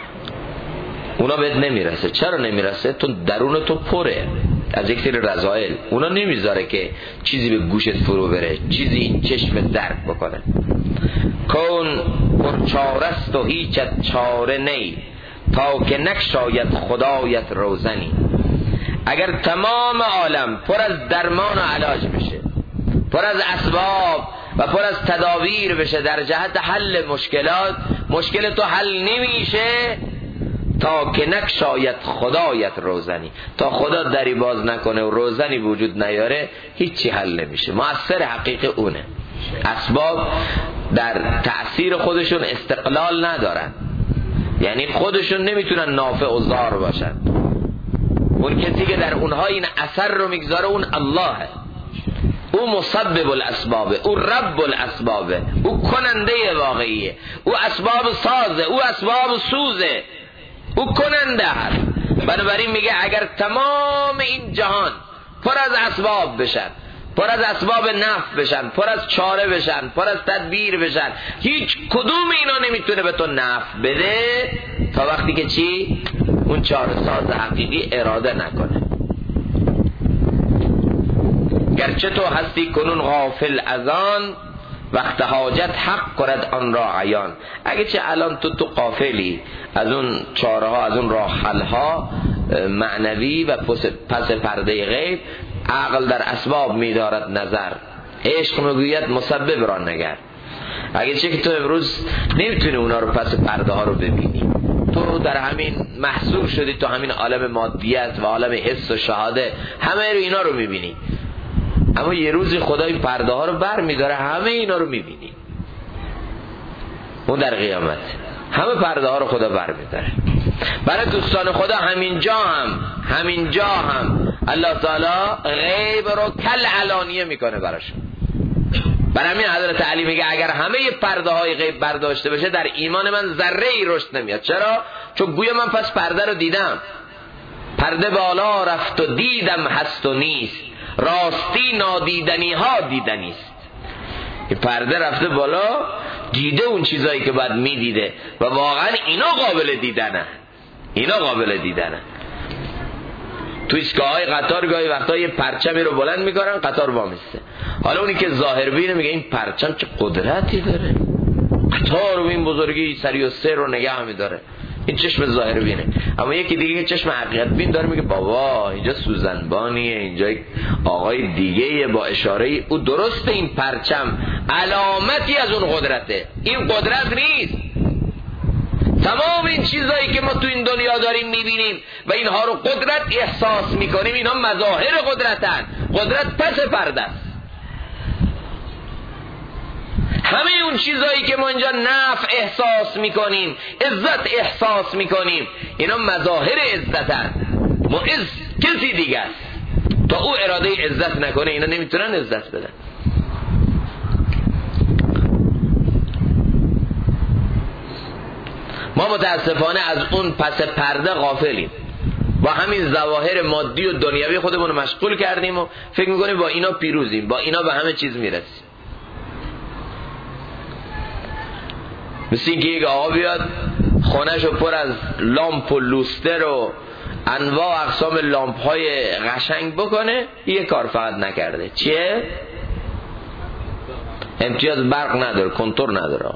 اونا بهت نمیرسه. چرا نمیرسه؟ تو درون تو پره از یک سری رذائل، اونا نمیذاره که چیزی به گوشت فرو بره، چیزی این چشم درک بکنه. کون پرچارست و هیچت چاره نی، تا که نکشاید خدایت روزنی. اگر تمام عالم پر از درمان و علاج بشه، پر از اسباب و پر از تدابیر بشه در جهت حل مشکلات، مشکل تو حل نمیشه تا که نکشاید خدایت روزنی. تا خدا دری باز نکنه و روزنی وجود نیاره، هیچی حل نمیشه. مؤثر حقیقی اونه. اسباب در تأثیر خودشون استقلال ندارن، یعنی خودشون نمیتونن نافع و ضار باشن. اون کسی که در اونها این اثر رو میگذاره اون اللهه، او مسبب الاسبابه، او رب الاسبابه، او کننده واقعیه، او اسباب سازه، او اسباب سوزه. او کننده هست. بنابراین میگه اگر تمام این جهان پر از اسباب بشن، پر از اسباب نفع بشن، پر از چاره بشن، پر از تدبیر بشن، هیچ کدوم اینا نمیتونه به تو نفع بده تا وقتی که چی؟ اون چاره ساز حقیقی اراده نکنه. گرچه تو هستی کنون غافل از آن، وقت حاجت حق کند آن را عیان. اگه چه الان تو غافلی از اون چاره ها، از اون راه حل ها معنوی و پس پرده غیب، عقل در اسباب می‌دارد نظر، عشق میگوید مسبب را نگر. اگه چه که تو امروز نمیتونی اونا رو پس پرده ها رو ببینی، تو در همین محصور شدی، تو همین عالم مادیت و عالم حس و شهاده همه رو اینا رو میبینی، اما یه روزی خدای پرده ها رو بر میداره، همه اینا رو میبینی. اون در قیامت همه پرده ها رو خدا بر میداره. برای دوستان خدا همینجا هم الله تعالی غیب رو کل علانیه میکنه براشون. برای همین حضرت علی میگه اگر همه پرده های غیب برداشته بشه در ایمان من ذره ای رشد نمیاد. چرا؟ چون گویا من پس پرده رو دیدم، پرده بالا رفت و دیدم هست و نیست، راستی نادیدنی ها دیدنیست. این پرده رفته بالا، دیده اون چیزایی که باید میدیده و واقعا اینا قابل دیدنه. تو ایستگاه های قطار گاهی وقتا یه پرچمی رو بلند میکنن، قطار وامیسته. حالا اونی که ظاهر بینه میگه این پرچم چه قدرتی داره، قطار رو این بزرگی سری و سر رو نگه میداره، این چشم ظاهر بینه. اما یکی دیگه که چشم حقیقت بین داره میگه بابا اینجا سوزنبانیه، اینجا آقای دیگه با اشاره او درسته این پرچم علامتی از اون قدرته، این قدرت نیست. تمام این چیزایی که ما تو این دنیا داریم میبینیم و اینها رو قدرت احساس میکنیم، اینا مظاهر قدرتن. قدرت پس پرده است. همه اون چیزایی که ما اینجا نفع احساس میکنیم، عزت احساس میکنیم، اینا مظاهر عزتن. معز کسی دیگه است، تا او اراده عزت نکنه اینا نمیتونن عزت بدن. ما متاسفانه از اون پس پرده غافلیم، با همین ظواهر مادی و دنیوی خودمون رو مشغول کردیم و فکر میکنیم با اینا پیروزیم، با اینا به همه چیز میرسیم. مثل اینکه یک آقا بیاد خونه‌شو پر از لامپ و لوستر و انواع اقسام لامپ های قشنگ بکنه، یه کار فقط نکرده. چیه؟ امتیاز برق نداره، کنتور نداره.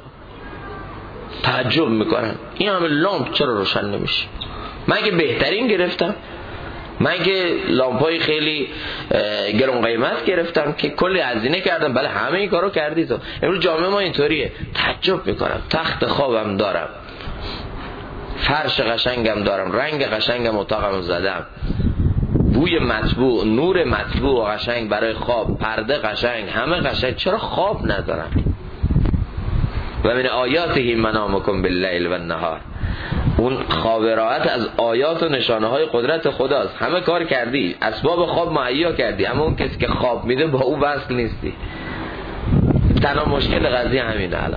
تعجب میکنم این همه لامپ چرا روشن نمیشه؟ من که بهترین گرفتم، من که لامپای خیلی گران قیمت گرفتم که کلی هزینه کردم. بله همه این کارو کردی تو. امروز جامعه ما اینطوریه. تعجب میکنم، تخت خوابم دارم، فرش قشنگم دارم، رنگ قشنگم اتاقم زدم، بوی مطبوع، نور مطبوع قشنگ برای خواب، پرده قشنگ، همه قشنگ، چرا خواب ندارم؟ و من آیاته منامکم باللیل و النهار. اون خواب راحت از آیات و نشانه های قدرت خداست. همه کار کردی، اسباب خواب مهیا کردی، اما اون کسی که خواب میده با او وصل نیستی. تنها مشکل قضیه همینه. الان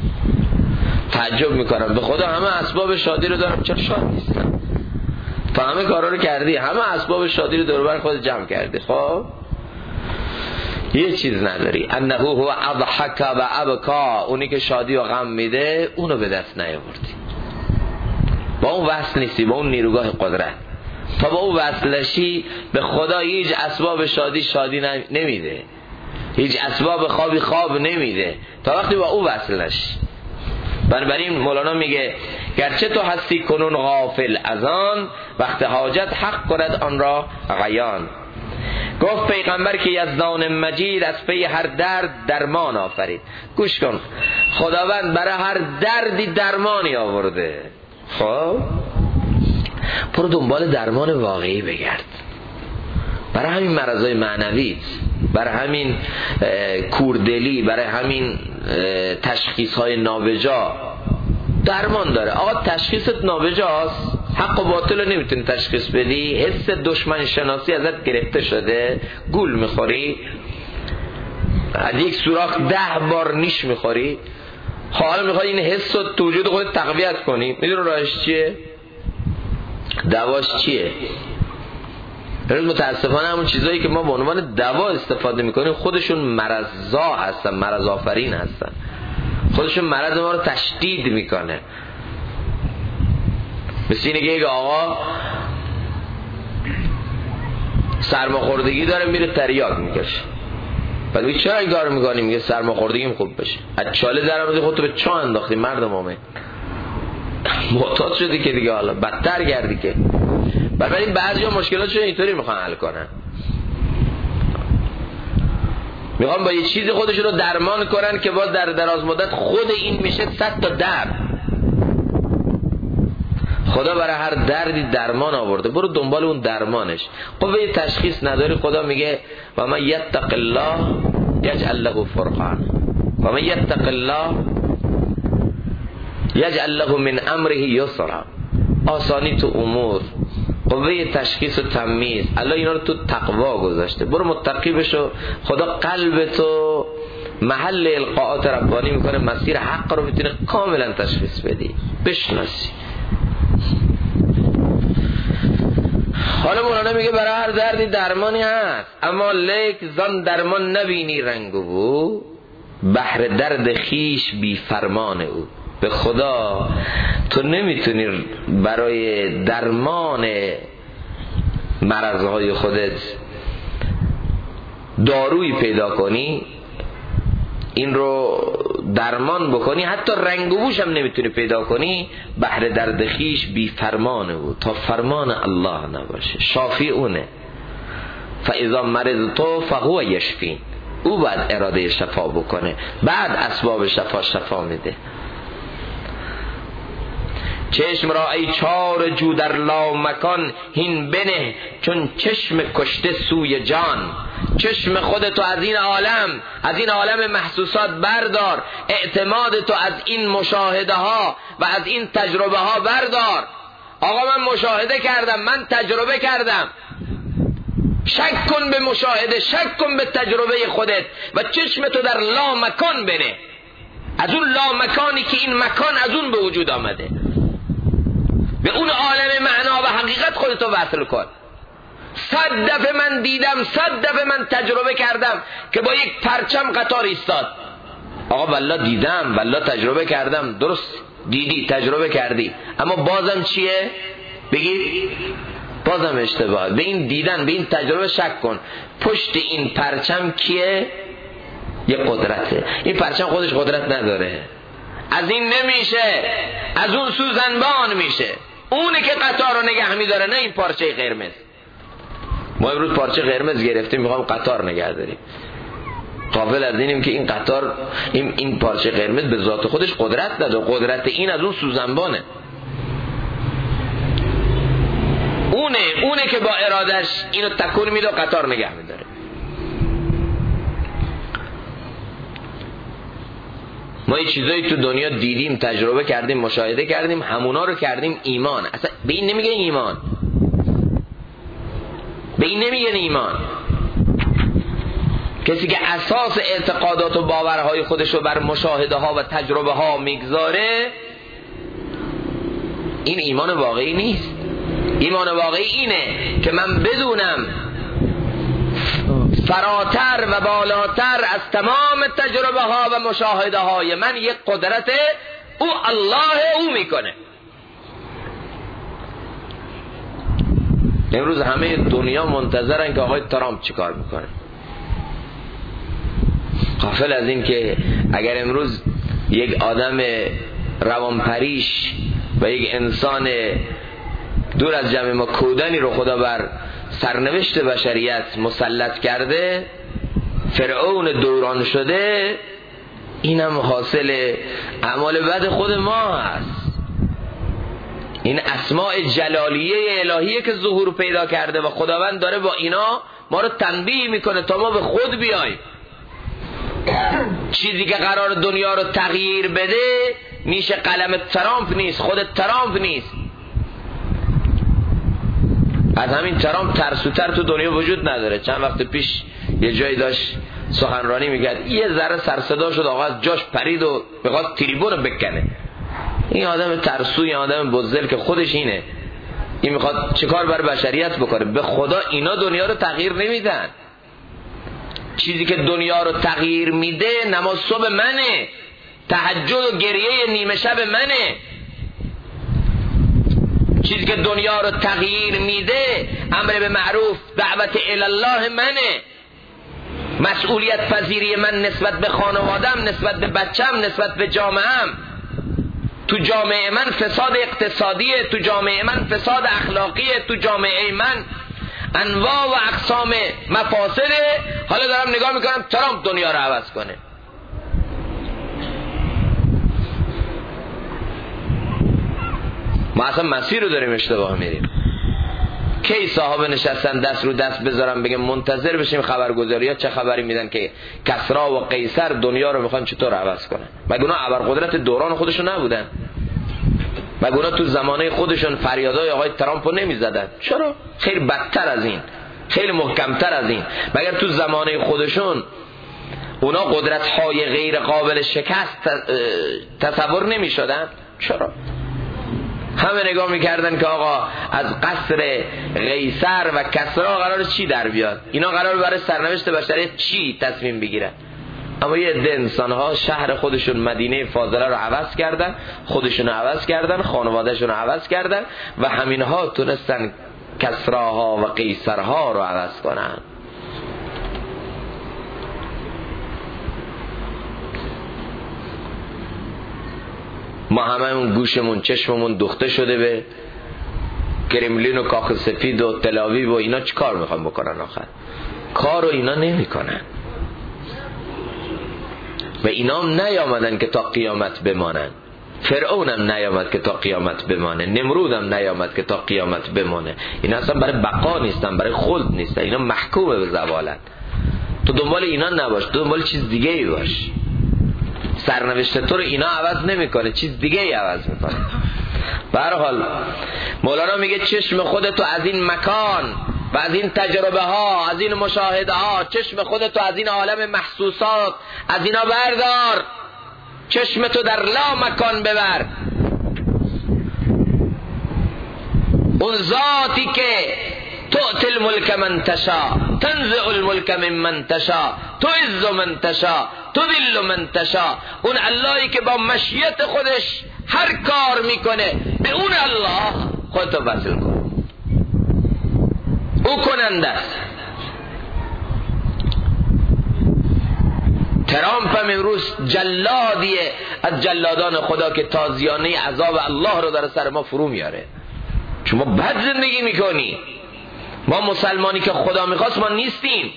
تعجب میکنم به خدا، همه اسباب شادی رو دارم چرا شاد نیستم؟ تو همه کارا رو کردی، همه اسباب شادی رو دور بر خود جمع کردی، خب یه چیز نداری. انه هو اضحک و ابکا، اونی که شادی و غم میده اونو به دست نیاوردی، با اون وصل نیستی، با اون نیروگاه قدرت. تا با اون وصلشی به خدا هیچ اسباب شادی نمیده، هیچ اسباب خواب نمیده تا وقتی با اون وصل نشی. بنابراین مولانا میگه گرچه تو هستی کنون غافل از آن، وقت حاجت حق کند آن را عیان. گفت پیغمبر که یزدان مجید از پی هر درد درمان آفرید. گوش کن، خداوند برای هر دردی درمانی آورده. خب برو دنبال درمان واقعی بگرد. برای همین مرضای معنوی، برای همین کوردلی، برای همین تشخیص‌های نابجا درمان داره. آقا تشخیصت نابجاست، حق و باطل رو نمیتونی تشخیص بدی، حس دشمن شناسی ازت گرفته شده، گول میخوری، از یک سوراخ 10 بار نیش میخوری، حالا میخوای این حس رو تو وجود خودت تقویت کنی. میدونی راهش چیه؟ دواش چیه؟ متاسفانه همون چیزایی که ما به عنوان دوا استفاده میکنیم خودشون مرضا هستن، مرض آفرین هستن، خودشون مرض ما رو تشدید میکنه. مثل اینه که یک آقا سرماخوردگی داره میره تریاک میکشه، بعد میگه چرا این کارو میکنی؟ میگه سرماخوردگیم خوب بشه. از چاله درآمدی خودتو به چاه انداختی مرد مومن، معتاد شدی که دیگه حالا بدتر گردی که. بنابراین بعضیا مشکلاتشون اینطوری میخوان حل کنن، میخوان با یه چیزی خودشون رو درمان کنن که باز در دراز مدت خود این میشه 100 تا درد. خدا برای هر دردی درمان آورده، برو دنبال اون درمانش. قوه تشخیص نداری، خدا میگه و من یتق الله یجعل له فرقان و من یتق الله یجعل له من امره یسرا. آسانی تو امور، قوه تشخیص و تمییز، الله اینا رو تو تقوا گذاشته. برو متقی بشو، خدا قلب تو محل القاءات ربانی میکنه، مسیر حق رو میتونه کاملا تشخیص بدی، بشناسی. حالا مولانا میگه برای هر دردی درمانی هست، اما لیک زن درمان نبینی رنگ او، بحر درد خیش بی فرمان او. به خدا تو نمیتونی برای درمان مرضهای خودت دارویی پیدا کنی، این رو درمان بکنی، حتی رنگ و بوش هم نمیتونی پیدا کنی. بحر درد خیش بی فرمانه بود، تا فرمان الله نباشه. شافی اونه، فاذا مرضت فهو یشفین، او باید اراده شفا بکنه، بعد اسباب شفا میده. چشم را ای چار جو در لا مکان، هین بنه چون چشم کشته سوی جان. چشم خودتو از این عالم محسوسات بردار، اعتماد تو از این مشاهده ها و از این تجربه ها بردار. آقا من مشاهده کردم، من تجربه کردم. شک کن به مشاهده، شک کن به تجربه خودت و چشم تو در لا مکان بنه، از اون لا مکانی که این مکان از اون به وجود آمده، به اون عالم معنا و حقیقت خودتو وصل کن. 100 دفعه من دیدم، 100 دفعه من تجربه کردم که با یک پرچم قطار ایستاد. آقا والله دیدم، والله تجربه کردم. درست دیدی، تجربه کردی، اما بازم چیه؟ بگی بازم اشتباه. به این دیدن، به این تجربه شک کن. پشت این پرچم کیه؟ یه قدرته. این پرچم خودش قدرت نداره، از این نمیشه، از اون سوزنبان میشه. اونه که قطار رو نگه میداره، نه این پارچه قرمز. ما امروز پارچه قرمز گرفتیم میخوام قطار نگه داریم، غافل از اینیم که این قطار، این پارچه قرمز به ذات خودش قدرت نداره، قدرت این از اون سوزنبانه. اونه که با ارادش اینو تکون میده و قطار نگه میداره. ما یه چیزایی تو دنیا دیدیم، تجربه کردیم، مشاهده کردیم، همونا رو کردیم ایمان. اصلا به این نمیگن ایمان، به این نمیگن ایمان. کسی که اساس اعتقادات و باورهای خودش رو بر مشاهده ها و تجربه ها میگذاره، این ایمان واقعی نیست. ایمان واقعی اینه که من بدونم فراتر و بالاتر از تمام تجربه ها و مشاهده های من یک قدرت او الله او میکنه. امروز همه دنیا منتظرن که آقای ترامپ چیکار میکنه، غافل از این که اگر امروز یک آدم روانپریش و یک انسان دور از جمع ما کودنی رو خدا بر سرنوشت بشریت مسلط کرده، فرعون دوران شده، اینم حاصل اعمال بد خود ما هست. این اسماء جلالیه الهیه که ظهور پیدا کرده و خداوند داره با اینا ما رو تنبیه میکنه تا ما به خود بیاییم. چیزی که قرار دنیا رو تغییر بده میشه قلم ترامپ نیست، خود ترامپ نیست. از همین ترامپ ترسوتر تو دنیا وجود نداره. چند وقت پیش یه جایی داشت سخنرانی میکرد، یه ذره سرصدا شد، آقا از جاش پرید و بخواد تریبون رو بکنه. این آدم ترسوی، آدم بزدل که خودش اینه، این میخواد چه کار برای بشریت بکنه؟ به خدا اینا دنیا رو تغییر نمیدن. چیزی که دنیا رو تغییر میده نماز صبح منه، تهجد و گریه نیمه شب منه. چیزی که دنیا رو تغییر میده امر به معروف، دعوت الی الله منه، مسئولیت پذیری من نسبت به خانوادم، نسبت به بچم، نسبت به جامعهم. تو جامعه من فساد اقتصادیه، تو جامعه من فساد اخلاقیه، تو جامعه من انواع و اقسام مفاسده. حالا دارم نگاه میکنم ترامپ دنیا رو عوض کنه. ما اصلا مسیر رو داریم اشتباه میریم. کی صاحب نشستن دست رو دست بذارم بگم منتظر بشیم خبرگزاری ها چه خبری میدن که کسرا و قیصر دنیا رو میخوان چطور عوض کنن؟ مگه اونا ابرقدرت دوران خودشون نبودن؟ مگه اونا تو زمانه خودشون فریادای آقای ترامپ رو نمیزدن؟ چرا؟ خیلی بدتر از این، خیلی محکمتر از این. مگر تو زمانه خودشون اونا قدرت های غیر قابل شکست تصور نمیشدن؟ چرا؟ همه نگاه میکردن که آقا از قصر قیصر و کسرا قرار چی در بیاد؟ اینا قرار برای سرنوشت بشریت چی تصمیم بگیرن؟ اما یه عده انسان ها شهر خودشون مدینه فاضله رو عوض کردن، خودشون عوض کردن، خانوادهشون عوض کردن و همین ها تونستن کسراها و قیصرها رو عوض کنن. ما همه اون گوشمون چشممون دوخته شده به کرملین و کاخ سفید و تل‌آویو و اینا. چی کار میخوان بکنن آخر؟ کارو اینا نمی کنن و اینا هم نیامدن که تا قیامت بمانن. فرعون هم نیامد که تا قیامت بمانه، نمرود هم نیامد که تا قیامت بمانه. اینا اصلا برای بقا نیستن، برای خلد نیستن، اینا محکوم به زوالن. تو دنبال اینا نباش، تو دنبال چیز دیگه ای باش. سرنوشت تو رو اینا عوض نمیکنه، چیز دیگه ای عوض میکنه. به هر حال مولانا میگه چشم خودتو از این مکان و از این تجربه ها، از این مشاهده ها، چشم خودتو از این عالم محسوسات، از اینا بردار، چشم تو در لا مکان ببر. اون ذاتی که تؤتی الملک من تشا، تنزع الملک ممن تشا، تعز من تشا، تذل من تشا. اون اللهی که با مشیت خودش هر کار میکنه، به اون الله خودتو وصل کن. او کننده است. ترامپ هم امروز جلادیه از جلادان خدا که تازیانه عذاب الله رو در سر ما فرو میاره. چون ما بد زندگی میکنی. ما مسلمانی که خدا میخواست ما نیستیم.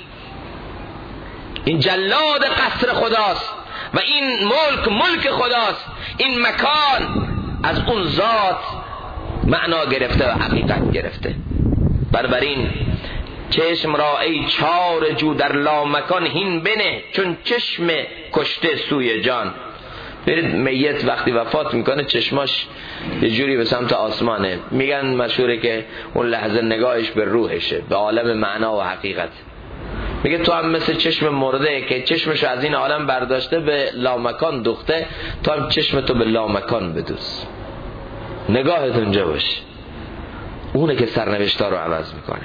این جلاد قصر خداست و این ملک خداست. این مکان از اون ذات معنا گرفته و حقیقت گرفته. بنابراین چشم را ای چار جو در لامکان هین بنه، چون چشم کشته سوی جان. برید میت وقتی وفات میکنه چشماش یه جوری به سمت آسمانه. میگن مشهوره که اون لحظه نگاهش به روحشه، به عالم معنا و حقیقت. میگه تو هم مثل چشم مرده که چشمشو از این عالم برداشته به لامکان دوخته، تو هم چشمتو به لامکان بدوز، نگاهت اونجا باشه. اونه که سرنوشتا رو عوض میکنه.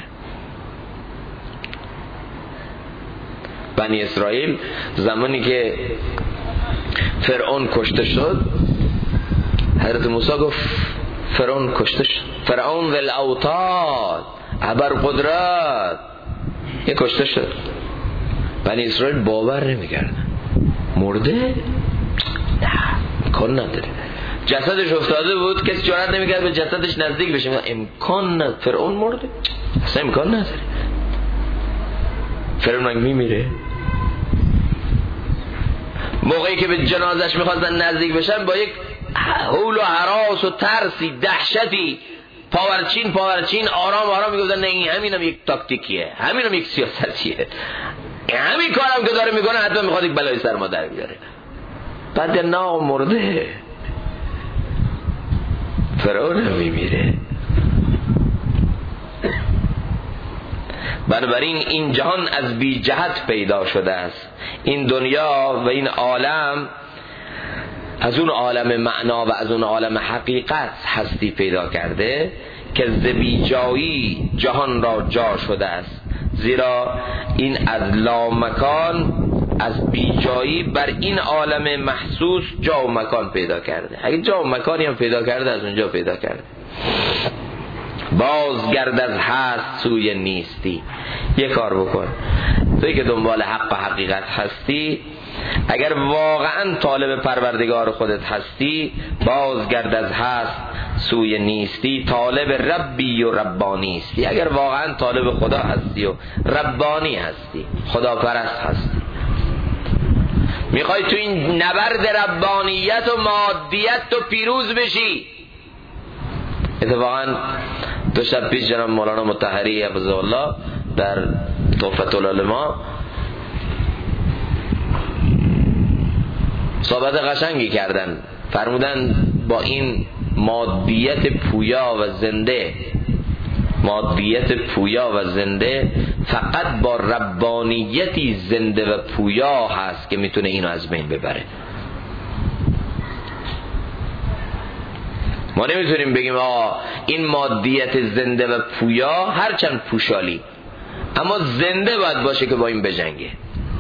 بنی اسرائیل زمانی که فرعون کشته شد، حضرت موسی گفت فرعون کشته شد، فرعون ذل اوتاد، ابرقدرت، یه کشته شد. بنی اسرائیل باور نمیکردن. مرده؟ نه، امکان نداره. جسدش افتاده بود، کسی جرئت نمیکرد به جسدش نزدیک بشه. امکان نداره. فرعون مرده؟ اصلا امکان نداره. فرعون میمیره. موقعی که به جنازش میخواستن نزدیک بشن با یک هول و هراس و ترسی دهشتی پاورچین آرام میگفتن نه این همینم یک تاکتیکیه، همینم یک سیاستیه، همین کارم که داره میکنه حتما میخواد یک بلای سر ما در بیاره. بعد نه مرده، فرعون میمیره. بنابراین این جهان از بی جهت پیدا شده است. این دنیا و این عالم از اون عالم معنا و از اون عالم حقیقت هستی پیدا کرده. که ز بیجایی جهان را جا شده است. زیرا این از لامکان، از بیجایی بر این عالم محسوس جا و مکان پیدا کرده. اگه جا و مکانی هم پیدا کرده از اونجا پیدا کرده. بازگرد از هست سوی نیستی. یه کار بکن، توی که دنبال حق و حقیقت هستی، اگر واقعا طالب پروردگار خودت هستی، بازگرد از هست سوی نیستی. طالب ربی و ربانیستی. اگر واقعا طالب خدا هستی و ربانی هستی، خدا پرست هستی، میخوای تو این نبرد ربانیت و مادیت تو پیروز بشی. اتفاقا دو شب پیش جناب مولانا مطهری حفظه الله در تحفة العلماء صحبت قشنگی کردن، فرمودن با این مادیت پویا و زنده، مادیت پویا و زنده فقط با ربانیتی زنده و پویا هست که میتونه اینو از بین ببره. ما نمیتونیم بگیم آقا این مادیت زنده و پویا هرچند پوشالی، اما زنده باید باشه که با این بجنگه.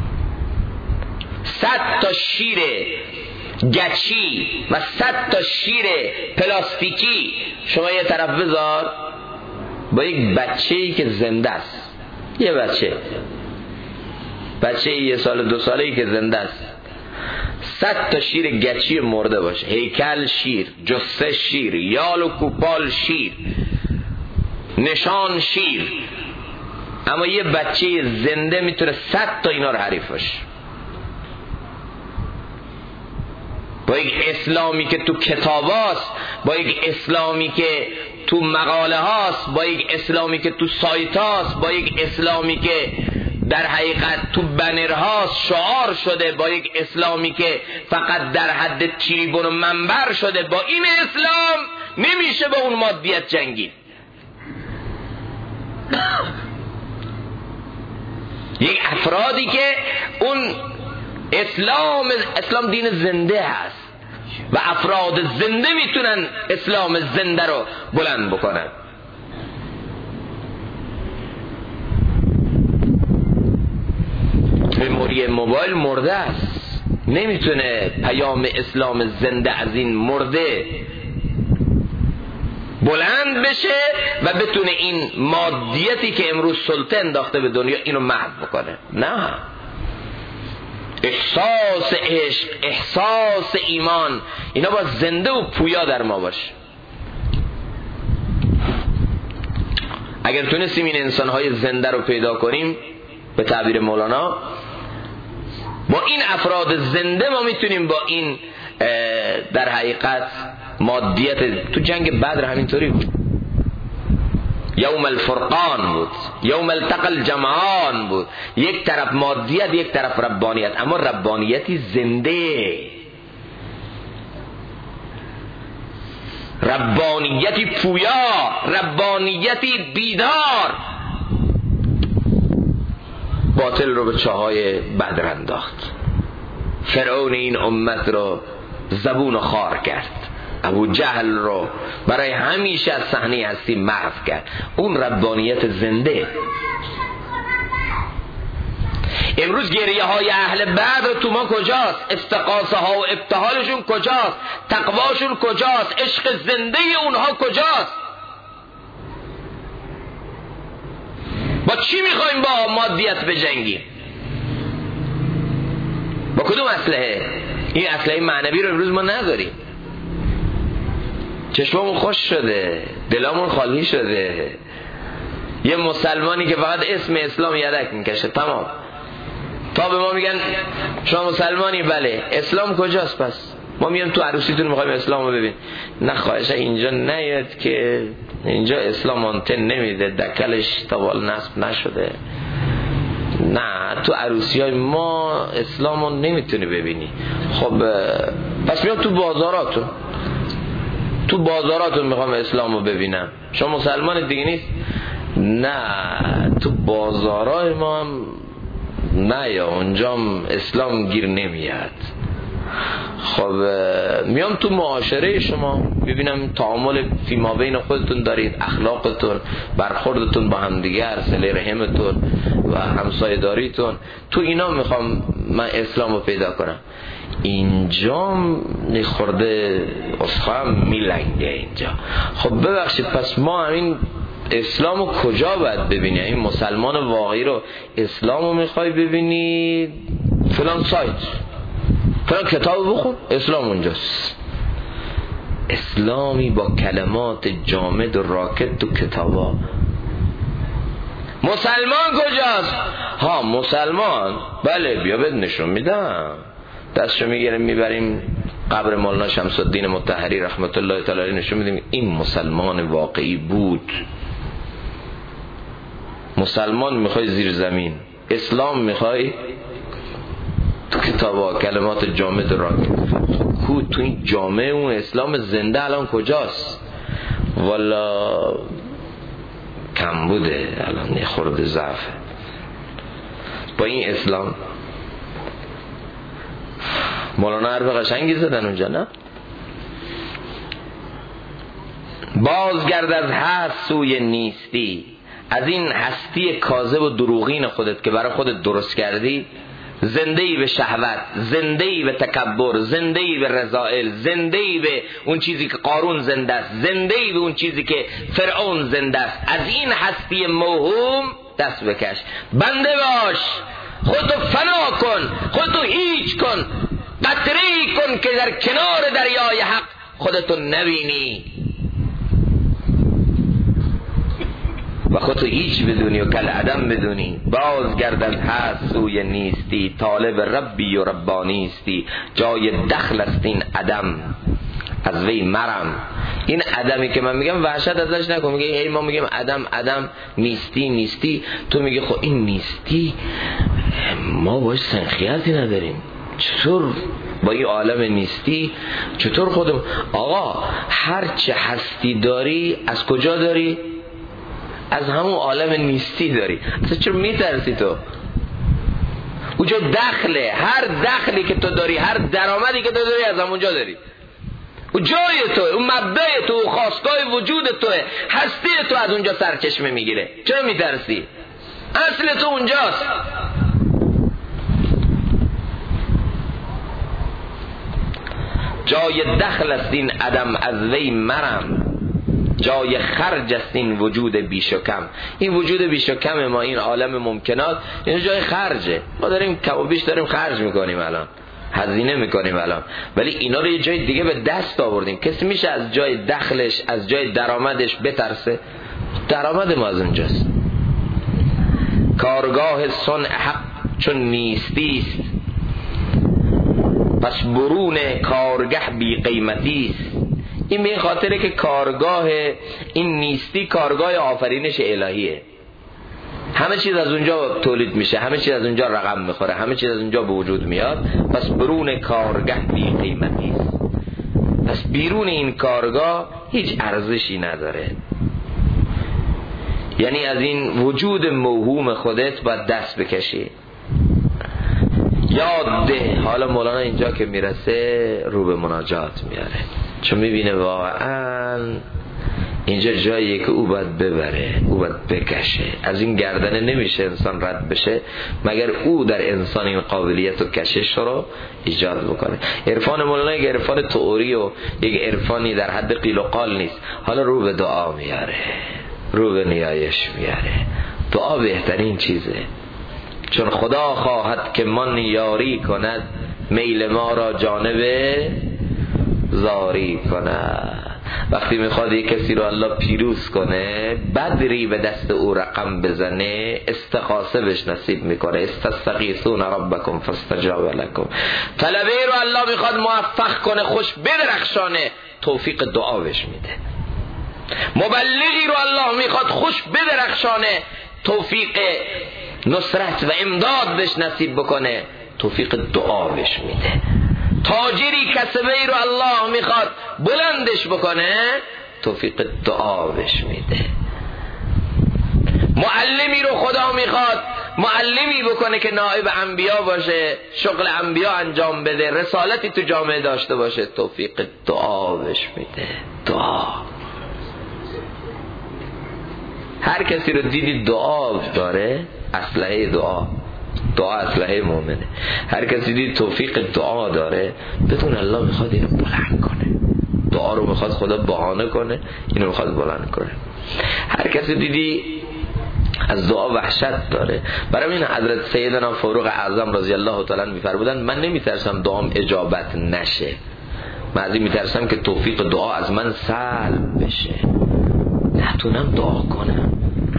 100 تا شیر گچی و 100 تا شیر پلاستیکی شما یه طرف بذار با یک بچه‌ای که زنده است، یه بچه 1 سال 2 ساله‌ای که زنده است، 100 تا شیر گچی مرده باشه، هیکل شیر، جثه شیر، یال و کوپال شیر، نشان شیر، اما یه بچه زنده میتونه 100 تا اینا رو حریف باشه. با یک اسلامی که تو کتاب هاست، با یک اسلامی که تو مقاله هاست، با یک اسلامی که تو سایت هاست، با یک اسلامی که در حقیقت تو بنر هاست شعار شده، با یک اسلامی که فقط در حد تریبون و منبر شده، با این اسلام نمیشه با اون مادیت جنگید. یک افرادی که اون اسلام دین زنده هست و افراد زنده میتونن اسلام زنده رو بلند بکنن. مموری موبایل مرده است، نمیتونه پیام اسلام زنده از این مرده بلند بشه و بتونه این مادیتی که امروز سلطه انداخته به دنیا اینو محو بکنه. نه، احساس عشق، احساس ایمان، اینا باید زنده و پویا در ما باشه. اگر تونستیم این انسانهای زنده رو پیدا کنیم، به تعبیر مولانا، با این افراد زنده ما میتونیم با این در حقیقت مادیت، تو جنگ بدر همینطوری بود، یوم الفرقان بود، یوم التقى الجمعان بود، یک طرف مادیت یک طرف ربانیت، اما ربانیتی زنده، ربانیتی پویا، ربانیتی بیدار، باطل رو به چاهای بدر انداخت، فرعون این امت رو زبون و خار کرد، ابو جهل رو برای همیشه از صحنه هستی محو کرد. اون ربانیت زنده. امروز گریه های اهل بدر تو ما کجاست؟ استغاثه ها و ابتهالشون کجاست؟ تقواشون کجاست؟ عشق زنده اونها کجاست؟ با چی میخوایم با مادیت بجنگیم؟ با کدوم اسلحه؟ این اسلحه معنوی رو امروز ما نداریم. چشممون خوش شده، دلمون خالی شده. یه مسلمانی که فقط اسم اسلام یدک میکشه، تمام. تا به ما میگن شما مسلمانی؟ بله. اسلام کجاست پس؟ ما میگیم تو عروسیتون میخوایم اسلام رو ببین. نه خواهشه اینجا نیاد که اینجا اسلام آنتن نمیده، دکلش طوال نصب نشده. نه، تو عروسی های ما اسلام رو نمیتونی ببینی. خب پس میام تو بازاراتون میخوام اسلام رو ببینم. شما مسلمان دیگه نیست؟ نه، تو بازارای ما هم نه، یا اونجا اسلام گیر نمیاد. خب میام تو معاشره شما ببینم تعامل فی ما بین خودتون دارید، اخلاقتون، برخوردتون با همدیگه، صله رحمتون و همسایه‌داریتون، تو اینا میخوام من اسلامو پیدا کنم. اینجا خورده اسخام میلنگه اینجا. خب ببخشید پس ما همین اسلامو کجا باید ببینی؟ این مسلمان واقعی رو اسلامو میخوای ببینی فلان سایت فلان کتاب بخون، اسلام اونجاست. اسلامی با کلمات جامد و راکت تو کتابا. مسلمان کجاست؟ ها مسلمان بله بیا بهت نشون میدم. دستشو میگیریم میبریم قبر مولانا شمس الدین مطهری رحمت الله تعالی علیه، نشون میدیم این مسلمان واقعی بود. مسلمان میخوای زیر زمین، اسلام میخوای تو کتابا کلمات جامد را کو. تو این جامعه اون اسلام زنده الان کجاست؟ والا کم بوده، الان یه خورده ضعفه با این اسلام. مولانا حرف قشنگی زدن اونجا نه؟ بازگرد از هست سوی نیستی، از این هستی کاذب و دروغین خودت که برای خودت درست کردی، زنده‌ای به شهوت، زنده‌ای به تکبر، زنده‌ای به رذائل، زنده‌ای به اون چیزی که قارون زنده است، زنده‌ای به اون چیزی که فرعون زنده است. از این هستی موهوم دست بکش، بنده باش، خودتو فنا کن، خودتو هیچ کن، قطره‌ای کن که در کنار دریای حق خودتو نبینی و خودتو هیچ بدونی و کل عدم بدونی. بازگرد از هست سوی نیستی، طالب ربی و ربانیستی، جای دخل است این عدم از وی مرم. این عدمی که من میگم وحشت ازش نکن. میگه ای ما میگیم عدم نیستی نیستی، تو میگه خب این نیستی ما باش سنخیتی نداریم، چطور با این عالم نیستی چطور خودم؟ آقا هرچه هستی داری از کجا داری؟ از همون عالم نیستی داری. اصلا چرا میترسی تو؟ اونجا دخله، هر دخلی که تو داری، هر درآمدی که تو داری از همونجا داری. اون جای توه، اون مبدأ تو، خواستگاه وجود توه، هستی تو از اونجا سرچشمه میگیره. چرا میترسی؟ اصل تو اونجاست. جای دخل است این عدم از وی مرم، جای خرج است این وجود بیش و کم. این وجود بیش و کم ما، این عالم ممکنات، این جای خرجه. ما داریم کم و بیش داریم خرج میکنیم الان، هزینه میکنیم الان، ولی اینا رو یه جای دیگه به دست آوردیم. کسی میشه از جای دخلش، از جای درآمدش بترسه؟ درآمد ما از اونجاست. کارگاه صنع حق چون نیستیست، پس برون کارگه بی قیمتیست. این به این خاطره که کارگاه این نیستی کارگاه آفرینش الهیه. همه چیز از اونجا تولید میشه، همه چیز از اونجا رقم میخوره، همه چیز از اونجا به وجود میاد. پس برون کارگه بی قیمتیست. پس بیرون این کارگاه هیچ ارزشی نداره. یعنی از این وجود موهوم خودت باید دست بکشی. یاد ده. حالا مولانا اینجا که میرسه رو به مناجات میاره، چون میبینه واقعا اینجا جاییه که او باید ببره، او باید بکشه. از این گردنه نمیشه انسان رد بشه مگر او در انسان این قابلیت و کشش رو ایجاد بکنه. عرفان مولانا یک عرفان تئوری و یک عرفانی در حد قیل و قال نیست. حالا رو به دعا میاره، رو به نیایش میاره. دعا بهترین چیزه، چون خدا خواهد که من یاری کند، میل ما را جانب زاری کند. وقتی میخواد یک کسی رو الله پیروز کنه، بدری به دست او رقم بزنه، استغاثه بهش نصیب میکنه. استستغیثون ربکم فاستجاب لکم. طلبه رو الله میخواد موفق کنه، خوش بدرخشانه، توفیق دعا بهش میده. مبلغی رو الله میخواد خوش بدرخشانه، توفیق نصرت و امداد بهش نصیب بکنه، توفیق دعا بهش میده. تاجری کسبه‌ای رو الله میخواد بلندش بکنه، توفیق دعا بهش میده. معلمی رو خدا میخواد معلمی بکنه که نائب انبیا باشه، شغل انبیا انجام بده، رسالتی تو جامعه داشته باشه، توفیق دعا بهش میده. دعا. هر کسی رو دیدی دعا داره، اسلحه دعا اسلحه مؤمنه. هر کسی دیدی توفیق دعا داره، بدون الله میخواد اینو بلند کنه. دعا رو میخواد خدا بهانه کنه، اینو میخواد بلند کنه. هر کسی دیدی از دعا وحشت داره. برای این حضرت سیدنا فاروق اعظم رضی الله تعالی عنه میفرمودن من نمیترسم دعام اجابت نشه، من از این میترسم که توفیق دعا از من سلب بشه، نتونم دعا کنم.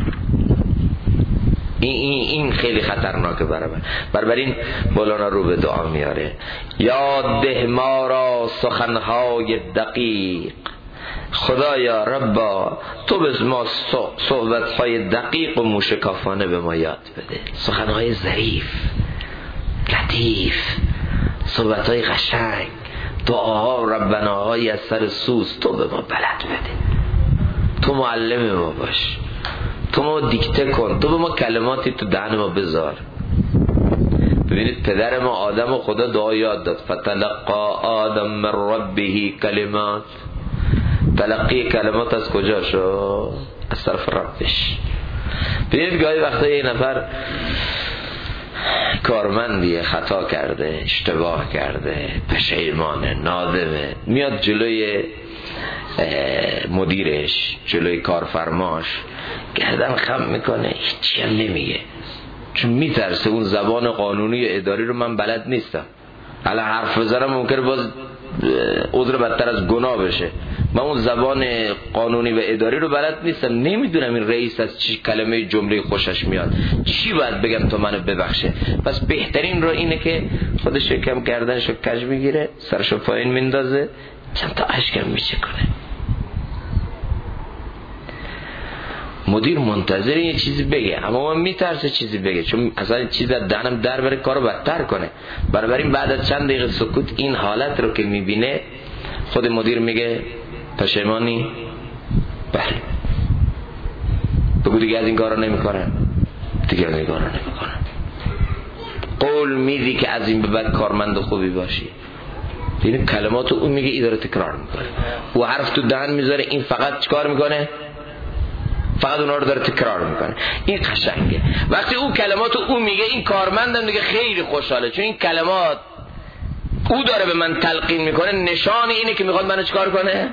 این خیلی خطرناکه برای من. بنابراین مولانا رو به دعا میاره. یاد ده ما را سخنهای دقیق، خدایا ربا تو به ما صحبتهای دقیق و موشکافانه به ما یاد بده. سخنهای ظریف، لطیف، صحبتهای قشنگ، دعاها و ربناهای از سر سوز تو به ما بلد بده. تو معلم ما باش، تو ما دیکته کن، تو به ما کلماتی تو دهن ما بذار. ببینید پدر ما آدم و خدا دعا یاد داد. فتلقا آدم من ربه کلمات. تلقی کلمات از کجا شو؟ از طرف ربش. ببینید گاهی وقتا یه نفر کارمندیه، خطا کرده، اشتباه کرده، پشیمانه، نادمه، میاد جلوی مدیرش، جلوی کارفرماش گردن خم میکنه، هیچی هم نمیگه، چون میترسه اون زبان قانونی اداری رو من بلد نیستم، حالا حرف بزنم ممکنه باز عذر بدتر از گناه بشه. من اون زبان قانونی و اداری رو بلد نیستم، نمیدونم این رئیس از چی کلمه جمله خوشش میاد، چی باید بگم تو منو ببخشه. پس بهترین رو اینه که خودش کم گردنشو کج میگیره، سرشو پایین میندازه، چند تا اشکم میشه کنه. مدیر منتظر یه چیزی بگه، اما من میترسه چیزی بگه، چون اصلا چیزی از دهنم در بره کارو بدتر کنه. بنابراین بعد از چند دقیقه سکوت این حالت رو که میبینه، خود مدیر میگه پشیمانی؟ بله. بگو دیگه از این کارو نمیکنم، دیگه از این کارو نمیکنم. قول میدی که از این به بعد کارمند خوبی باشی. این کلماتو اون میگه، ای داره تکرار میکنه، او حرف تو دهن میذاره، این فقط چیکار میکنه؟ فقط اونا رو داره تکرار میکنه. این قشنگه. وقتی اون کلماتو اون میگه، این کارمندم دیگه خیلی خوشحاله، چون این کلمات او داره به من تلقین میکنه، نشان اینه که میخواد منو چیکار کنه؟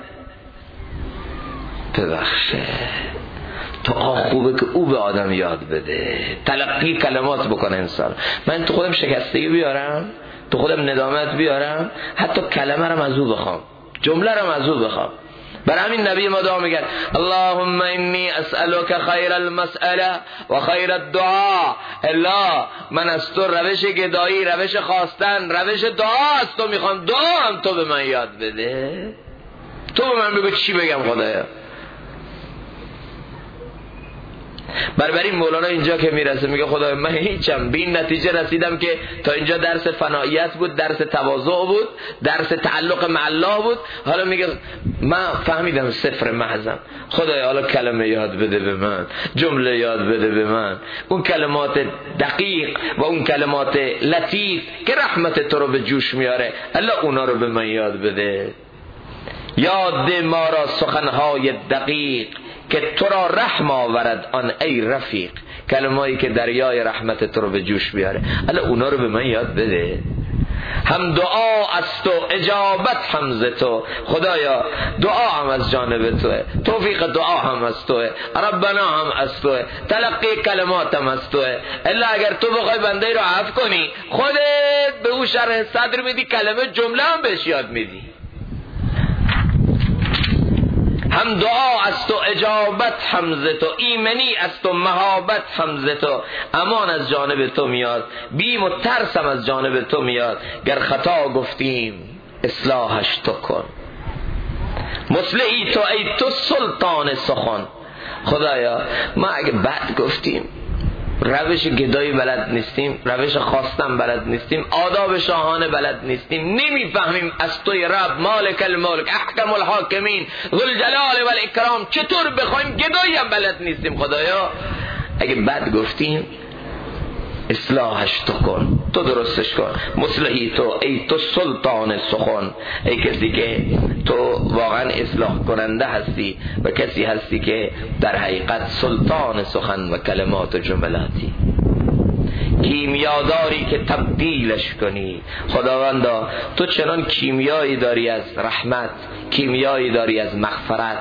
ببخشه. دعا خوبه که او به آدم یاد بده، تلقی کلمات بکنه انسان. من تو خودم شکستگی بیارم، تو خودم ندامت بیارم، حتی کلمه رو از او بخوام، جمله رو از او بخوام. برای همین نبی ما دعا میگه اللهم انی اسألک خیر المسئله و خیر الدعا. الله من از تو روش گدایی، روش خواستن، روش دعا از تو میخوام، دعا هم تو به من یاد بده. تو به من بگو چی بگم خدایا. برای مولانا اینجا که میرسه میگه خدای من هیچم، به این نتیجه رسیدم که تا اینجا درس فناییت بود، درس تواضع بود، درس تعلق مع الله بود، حالا میگه من فهمیدم صفر محضم، خدای حالا کلمه یاد بده به من، جمله یاد بده به من، اون کلمات دقیق و اون کلمات لطیف که رحمت تو رو به جوش میاره، الله اونا رو به من یاد بده. یاد ما را سخنهای دقیق که تو را رحم آورد آن ای رفیق. کلمه‌ای که دریای رحمت تو رو به جوش بیاره، الا اونا رو به من یاد بده. هم دعا از تو، اجابت هم ز تو. خدایا دعا هم از جانب توه، توفیق دعا هم از توه، ربنا هم از توه، تلقی کلمات هم از توه. الا اگر تو بخوای بنده رو عفو کنی، خودت به او شرح صدر میدی، کلمه جمله هم بهش یاد میدی. هم دعا از تو، اجابت هم ز تو، ایمنی از تو، مهابت هم ز تو. امان از جانب تو میاد، بیم و ترسم از جانب تو میاد. گر خطا گفتیم اصلاحش تو کن، مصلحی تو ای تو سلطان سخن. خدایا ما اگه بد گفتیم، روش گدایی بلد نیستیم، روش خواستن بلد نیستیم، آداب شاهانه بلد نیستیم، نمیفهمیم از توی رب مالک الملک احکم الحاکمین ذوالجلال والاکرام چطور بخوایم، گدایی هم بلد نیستیم. خدایا اگه بد گفتیم اصلاحش تو کن، تو درستش کن. مصلحی تو، ای تو سلطان سخن، ای کسی که تو واقعا اصلاح کننده هستی و کسی هستی که در حقیقت سلطان سخن و کلمات و جملاتی، کیمیاداری که تبدیلش کنی. خداوندا تو چنان کیمیایی داری از رحمت، کیمیایی داری از مغفرت،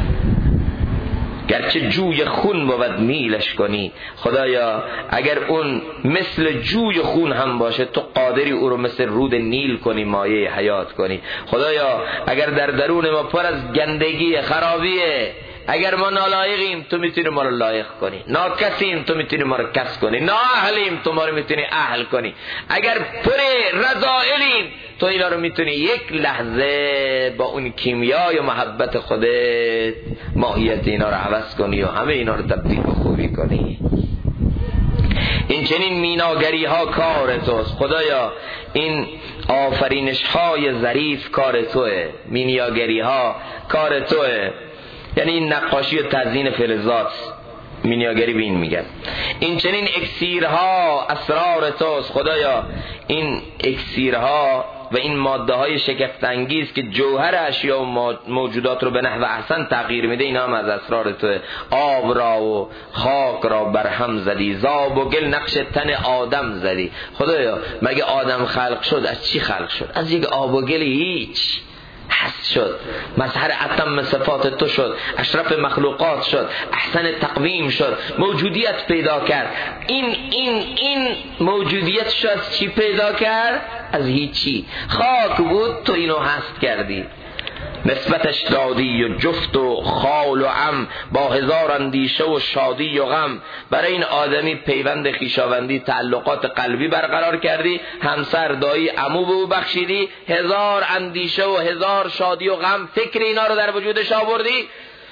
گرچه جوی خون بود میلش کنی. خدایا اگر اون مثل جوی خون هم باشه تو قادری او رو مثل رود نیل کنی، مایه حیات کنی. خدایا اگر در درون ما پر از گندگی خرابیه، اگر ما نالایقیم تو میتونی ما رو لایق کنی، ناکسیم تو میتونی ما رو کس کنی، نااهلیم تو ما رو میتونی اهل کنی، اگر پر رذائلیم تو اینا رو میتونی یک لحظه با اون کیمیای و محبت خودت ماهیت اینا رو عوض کنی و همه اینا رو تبدیل به خوبی کنی. این چنین میناگری ها کار توست خدایا، این آفرینش های ظریف کار توه، میناگری ها کار توه. یعنی این نقاشی و تزیین فلزات مینیاگری به این میگن. این چنین اکسیرها اسرار توست خدایا، این اکسیرها و این ماده های شگفت انگیز که جوهر اشیا و موجودات رو به نحو احسن تغییر میده، اینا هم از اسرار توه. آب را و خاک را برهم زدی، زاب و گل نقش تن آدم زدی. خدایا مگه آدم خلق شد از چی خلق شد؟ از یک آب و گل هیچ هست شد، مظهر اتم صفات تو شد، اشرف مخلوقات شد، احسن تقویم شد، موجودیت پیدا کرد. این موجودیت شد از چی پیدا کرد؟ از هیچی. خاک بود تو اینو هست کردی، نسبتش دادی و جفت و خال و عم، با هزار اندیشه و شادی و غم. برای این آدمی پیوند خویشاوندی تعلقات قلبی برقرار کردی، همسر دایی عمو به او بخشیدی، هزار اندیشه و هزار شادی و غم فکر اینا رو در وجودش آوردی.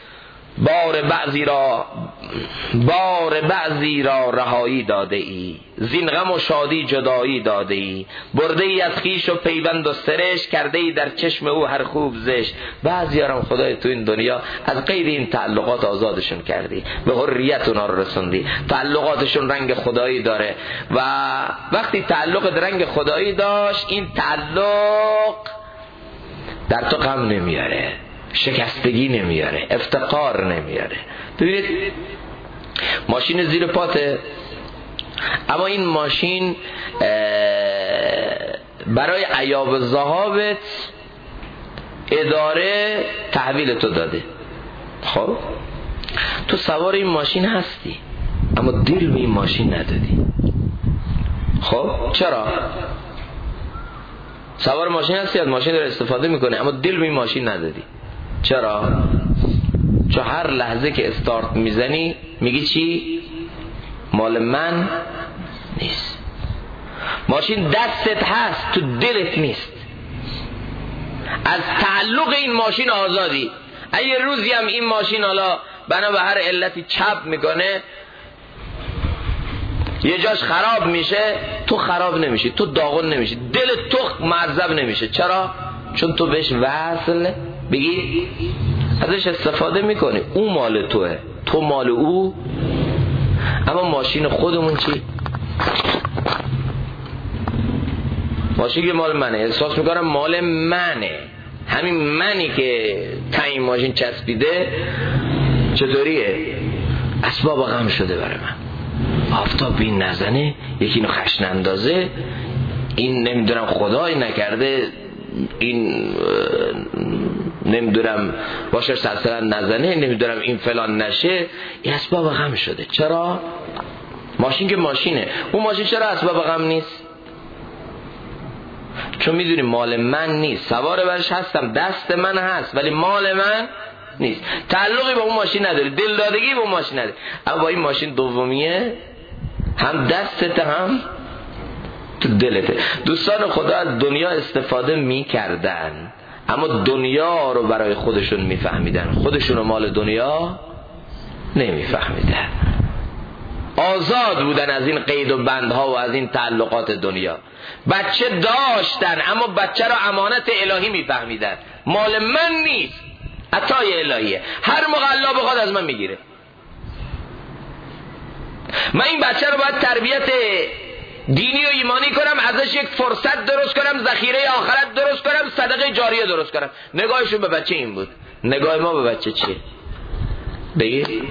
بار بعضی را رهایی داده ای، زین غم و شادی جدایی داده ای. برده ای از خویش و پیوند و سرش، کرده ای در چشم او هر خوب زشت. بعضی ها هم خدای تو این دنیا از قید این تعلقات آزادشون کردی، به حریت اونا رو رسوندی. تعلقاتشون رنگ خدایی داره و وقتی تعلق رنگ خدایی داشت، این تعلق در تو غم نمیاره، شکستگی نمیاره، افتقار نمیاره. ببینید ماشین زیر پاته، اما این ماشین برای عیاب ذهابت اداره تحویل تو داده. خب تو سوار این ماشین هستی اما دل به این ماشین ندادی. خب چرا؟ سوار ماشین هستی، از ماشین داره استفاده میکنه اما دل به این ماشین ندادی. چرا؟ چون هر لحظه که استارت میزنی میگی چی؟ مال من نیست. ماشین دستت هست تو دلت نیست. از تعلق این ماشین آزادی. اگه روزی هم این ماشین حالا بنا به هر علتی چپ میکنه، یه جاش خراب میشه، تو خراب نمیشی، تو داغون نمیشی، دل تو معذب نمیشه. چرا؟ چون تو بهش وصل بگی ازش استفاده میکنی، او مال توه، تو مال او. اما ماشین خودمون چی؟ ماشین که مال منه، احساس میکنم مال منه، همین منی که تا این ماشین چسبیده چطوریه؟ اسباب غم شده برای من. آفتاب بین نزنه، یکی اینو خشن اندازه، این نمیدونم خدای نکرده این نمیدونم باشر سلسله نزنه، نمیدونم این فلان نشه، این اسباب غم شده. چرا؟ ماشین که ماشینه، اون ماشین چرا اسباب غم نیست؟ چون میدونی مال من نیست، سوار برش هستم، دست من هست ولی مال من نیست. تعلقی با اون ماشین نداری، دلدادگی با اون ماشین نداری. اما با این ماشین دومیه، هم دستت هم تو دلته. دوستان خدا از دنیا استفاده میکردن اما دنیا رو برای خودشون میفهمیدن، خودشون رو مال دنیا نمیفهمیدن. آزاد بودن از این قید و بندها و از این تعلقات دنیا. بچه داشتن اما بچه رو امانت الهی میفهمیدن، مال من نیست، عطای الهیه، هر موقع الله بخواد از من میگیره. من این بچه رو باید تربیت دینی و ایمانی کنم، ازش یک فرصت درست کنم، ذخیره آخرت درست کنم، صدقه جاریه درست کنم. نگاهشون به بچه این بود. نگاه ما به بچه چیه؟ بگید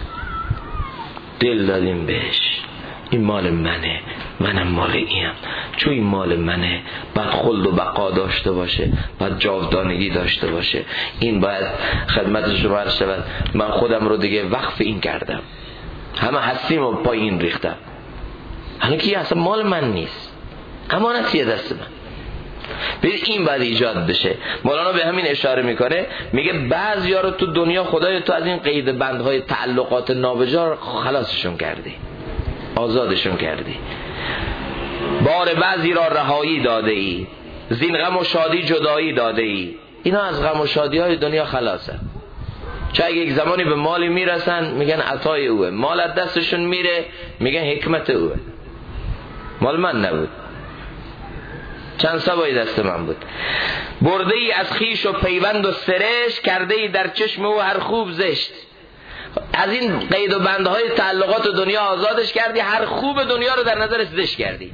دل دادیم بهش، این مال منه، منم مال اینم، چون این مال منه باید خلد و بقا داشته باشه، باید جاودانگی داشته باشه. این باید خدمت شما عرض شود من خودم رو دیگه وقف این کردم، همه هستیم و پای این ریختم، همه که اصلا مال من نیست، امانتیه دست من. ببین این باید ایجاد بشه. مولانا به همین اشاره میکنه، میگه بعضیا رو تو دنیا خدای تو از این قید بندهای تعلقات نابجا خلاصشون کردی، آزادشون کردی. بار بعضی را رهایی داده ای، زین غم و شادی جدایی داده ای. اینا از غم و شادی های دنیا خلاصن. چه اگه یک زمانی به مالی میرسن میگن عطای اوه، مال از دستشون میره میگن حکمت اوه، مال من نبود، چند سبایی دست من بود. برده ای از خیش و پیوند و سرش، کرده ای در چشم او هر خوب زشت. از این قید و بندهای تعلقات دنیا آزادش کردی، هر خوب دنیا رو در نظرش زشت کردی.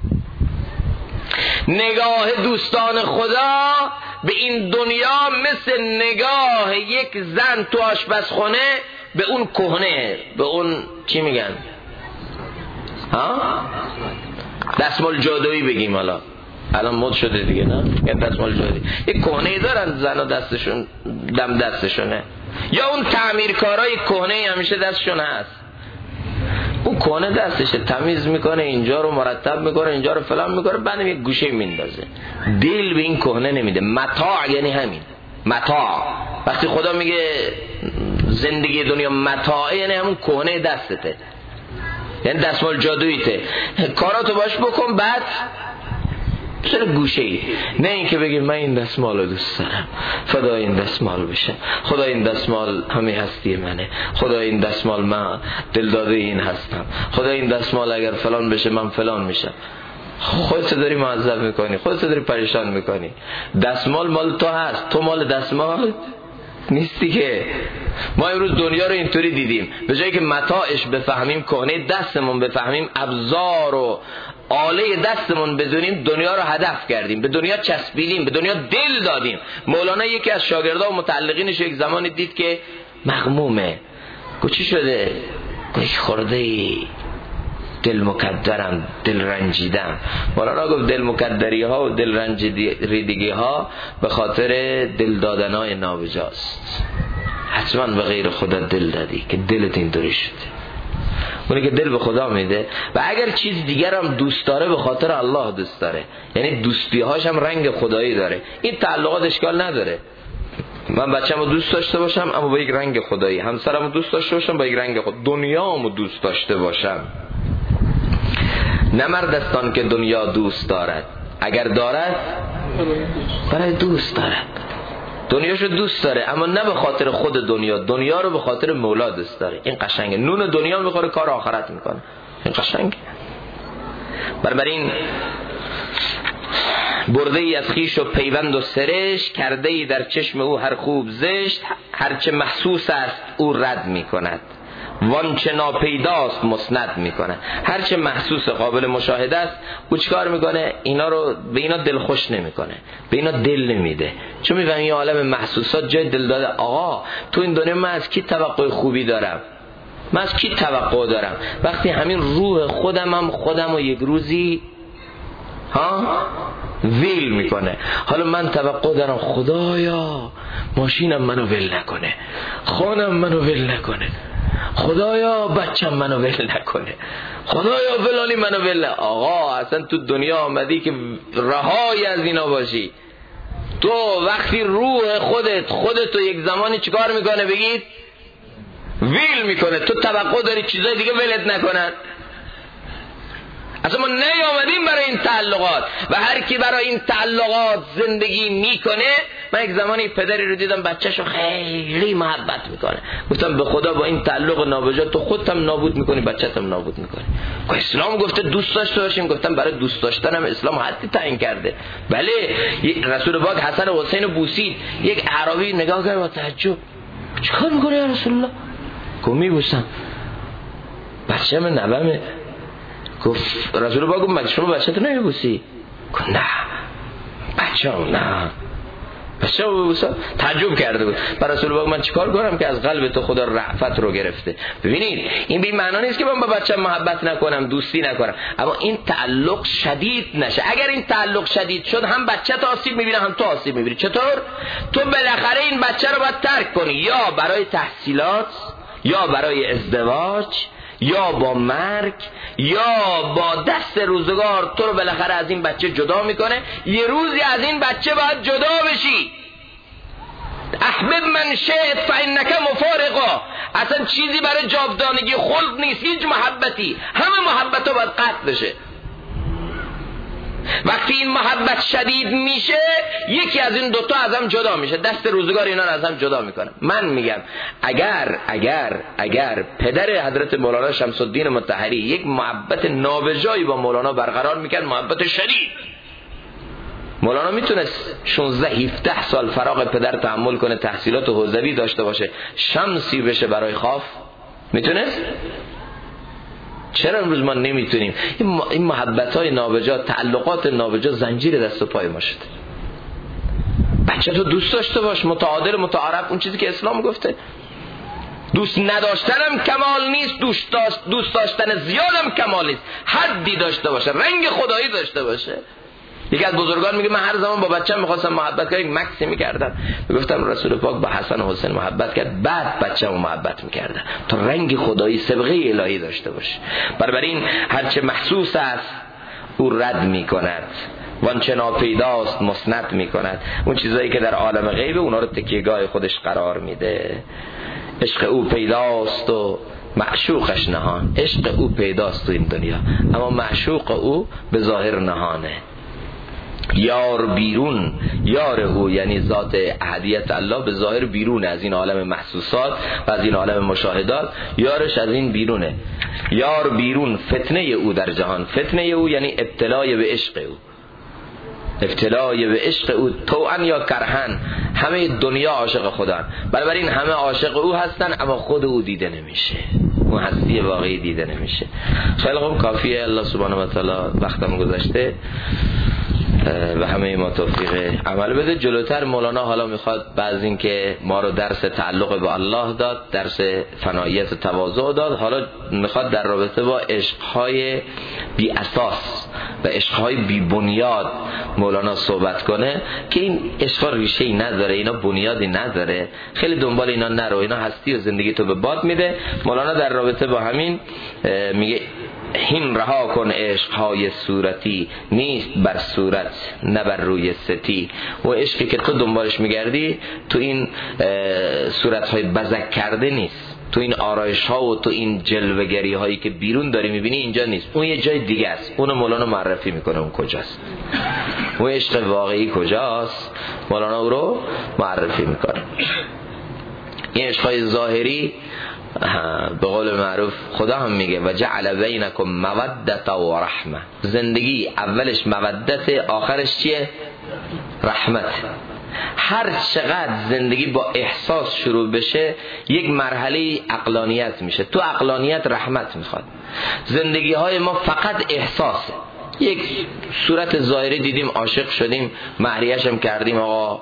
نگاه دوستان خدا به این دنیا مثل نگاه یک زن تو آشپزخونه به اون کهنه، به اون چی میگن دستمال جادویی بگیم، حالا الان مد شده دیگه، نه یه دستمال جادویی، یک کهنه دارن زن و دستشون دم دستشونه، یا اون تعمیرکارای کهنه همیشه دستشون هست، اون کهنه دستشه تمیز میکنه، اینجا رو مرتب میکنه، اینجا رو فلان میکنه، بعدم یک گوشه میندازه. دل به این کهنه نمیده. متاع یعنی همین متاع. وقتی خدا میگه زندگی دنیا متاع یعنی همون کهنه دستته، یعنی دستمال جادوییته، کاراتو باش بکن بعد چرا گوشه ای، نه این که بگیم من این دستمال رو دوست دارم، خدا این دستمال بشه، خدا این دستمال همه هستی منه، خدا این دستمال من دلداده این هستم، خدا این دستمال اگر فلان بشه من فلان میشم. خودت داری معذب میکنی، خودت داری پریشان میکنی. دستمال مال تو هست، تو مال دستمال نیستی که. ما امروز دنیا رو اینطوری دیدیم، به جایی که متاعش بفهمیم، کهنه دستمون بفهمیم، ابزار و آله دستمون بدونیم، دنیا رو هدف کردیم، به دنیا چسبیدیم، به دنیا دل دادیم. مولانا یکی از شاگردان و متعلقینش یک زمانی دید که مغمومه، گفت چی شده؟ یک خورده دل مکدرم، دل رنجیدم. مولانا گفت دل مکدری ها و دل رنجیدگی ها به خاطر دل دادن های نابجاست. حتما به غیر خدا دل دادی که دلت اینطوری شده. اونی که دل به خدا میده و اگر چیز دیگر هم دوست داره به خاطر الله دوست داره، یعنی دوستی هاش هم رنگ خدایی داره. این تعلقات اشکال نداره، من بچه‌مو دوست داشته باشم اما با یک رنگ خدایی، همسرمو دوست داشته باشم با یک رنگ خدایی، دنیامو دوست داشته باشم. نه مردستان که دنیا دوست دارد، اگر دارد برای دوست دارد، دنیاشو دوست داره اما نه به خاطر خود دنیا، دنیا رو به خاطر مولا دوست داره. این قشنگه، نون دنیا میخوره کار آخرت میکنه، این قشنگه. بنابراین برده ای از خیش و پیوند و سرش، کرده ای در چشم او هر خوب زشت. هرچه محسوس است او رد میکند، وانچه ناپیداست مسند میکنه. هرچه محسوس قابل مشاهده است او چیکار میکنه؟ اینا رو به اینا دل خوش نمیکنه، به اینا دل نمیده، چون میفهمی این عالم محسوسات جای دل داده. آقا تو این دنیا من از کی توقع خوبی دارم؟ من از کی توقع دارم؟ وقتی همین روح خودم و یک روزی ویل میکنه. حالا من توقع دارم خدایا ماشینم منو ول نکنه، خانم منو ول نکنه، خدایا بچم منو ول نکنه، خدایا فلانی منو ول نکنه. آقا اصلا تو دنیا آمدی که رهایی از اینا باشی. تو وقتی روح خودت یک زمانی چیکار میکنه؟ بگید ویل میکنه. تو توقع داری چیزای دیگه ولت نکنن. اصلا ما نیامدیم برای این تعلقات و هر کی برای این تعلقات زندگی میکنه. من یک زمانی پدری رو دیدم بچه‌شو خیلی محبت میکنه، گفتم به خدا با این تعلق نابجا تو خودت هم نابود میکنی، بچه‌ت هم نابود میکنی. اسلام گفته دوست داشته باشیم. گفتم برای دوست داشتن هم اسلام حدی تعیین کرده. بله رسول پاک حسن و حسین بوسید. یک اعرابی نگاه کرد با تعجب، چیکار میکنی یا رسول الله؟ گفت میبوسم، بچه‌م نوامه. گفت رسول پاک گفت شما بچه‌تو نمیبوسی؟ گفت نه بچه‌ام نه بچه‌م ببوسم. تعجب کرده بود. بر رسول پاک من چیکار کنم که از قلب تو خدا رأفت رو گرفته؟ ببینید این به معنی نیست که من با بچه‌م محبت نکنم، دوستی نکنم، اما این تعلق شدید نشه. اگر این تعلق شدید شد هم بچه تو آسیب میبینه هم تو آسیب میبینی. چطور؟ تو بالاخره این بچه رو باید ترک کنی، یا برای تحصیلات، یا برای ازدواج، یا با مرگ، یا با دست روزگار تو رو بالاخره از این بچه جدا میکنه. یه روزی از این بچه باید جدا بشی. احبب من شئت فانک مفارقه. اصلا چیزی برای جاودانگی خلق نیست، هیچ محبتی، همه محبت باید قطع بشه. وقتی این محبت شدید میشه یکی از این دوتا از هم جدا میشه، دست روزگار اینا رو از هم جدا میکنه. من میگم اگر پدر حضرت مولانا شمس الدین مطهری یک محبت نابجایی با مولانا برقرار میکرد، محبت شدید، مولانا میتونست 16-17 سال فراغ پدر تحمل کنه، تحصیلات حوزوی داشته باشه، شمسی بشه برای خواف؟ میتونست؟ چرا امروز ما نمیتونیم؟ این محبت‌های نابجا، تعلقات نابجا زنجیر دست و پای ما شده. بچه تو دوست داشته باش، متعادل متعارف، اون چیزی که اسلام گفته. دوست نداشتنم کمال نیست، دوست داشتن زیادم کمال نیست، حدی داشته باشه، رنگ خدایی داشته باشه. یکی از بزرگان میگه من هر زمان با بچه‌م می‌خواستم محبت کنم، مکسی می‌کردم، میگفتم رسول پاک با حسن و حسین محبت کرد، بعد بچه‌مو محبت می‌کردم تا رنگ خدایی سبقه الهی داشته باشه. بنابراین هرچه محسوس است او رد می‌کند، وانچه ناپیداست مسند می‌کند. اون چیزایی که در عالم غیب اونا رو تکیهگاه خودش قرار میده. عشق او پیداست و معشوقش نهان. عشق او پیداست تو این دنیا، اما معشوق او به ظاهر نهانه. یار بیرون، یار او یعنی ذات احدیت الله به ظاهر بیرون از این عالم محسوسات و از این عالم مشاهدات، یارش از این بیرونه. یار بیرون فتنه او در جهان. فتنه او یعنی ابتلای به عشق او، ابتلای به عشق او طوعا یا کرهن. همه دنیا عاشق خودن، بنابراین همه عاشق او هستن، اما خود او دیده نمیشه، اون هستی واقعی دیده نمیشه. خیلی خوب، کافیه. الله سبحانه و تعالی وقتم گذشته و همه ما توفیق عمل بده. جلوتر مولانا حالا میخواد بعد این که ما رو درس تعلق به الله داد، درس فناییت و تواضع داد، حالا میخواد در رابطه با عشقهای بی اساس و عشقهای بی بنیاد مولانا صحبت کنه که این عشقا ریشه‌ای نداره، اینا بنیادی نداره، خیلی دنبال اینا نرو، اینا هستی و زندگی تو به باد میده. مولانا در رابطه با همین میگه هین رها کن عشقهای صورتی، نیست بر صورت نه بر روی ستی. و عشقی که تو دنبالش میگردی تو این صورتهای بزک کرده نیست، تو این آرایش ها و تو این جلوگری هایی که بیرون داری میبینی اینجا نیست، اون یه جای دیگه است. اونو مولانا معرفی میکنه اون کجاست، اون عشق واقعی کجاست، مولانا او رو معرفی میکنه. این عشقهای ظاهری به قول معروف خدا هم میگه و جعل بینکم مودت و رحمه. زندگی اولش مودت، آخرش چیه؟ رحمت. هر چقدر زندگی با احساس شروع بشه یک مرحله عقلانیت میشه، تو عقلانیت رحمت میخواد. زندگی های ما فقط احساسه، یک صورت ظاهری دیدیم عاشق شدیم، مهریه‌ش هم کردیم، آقا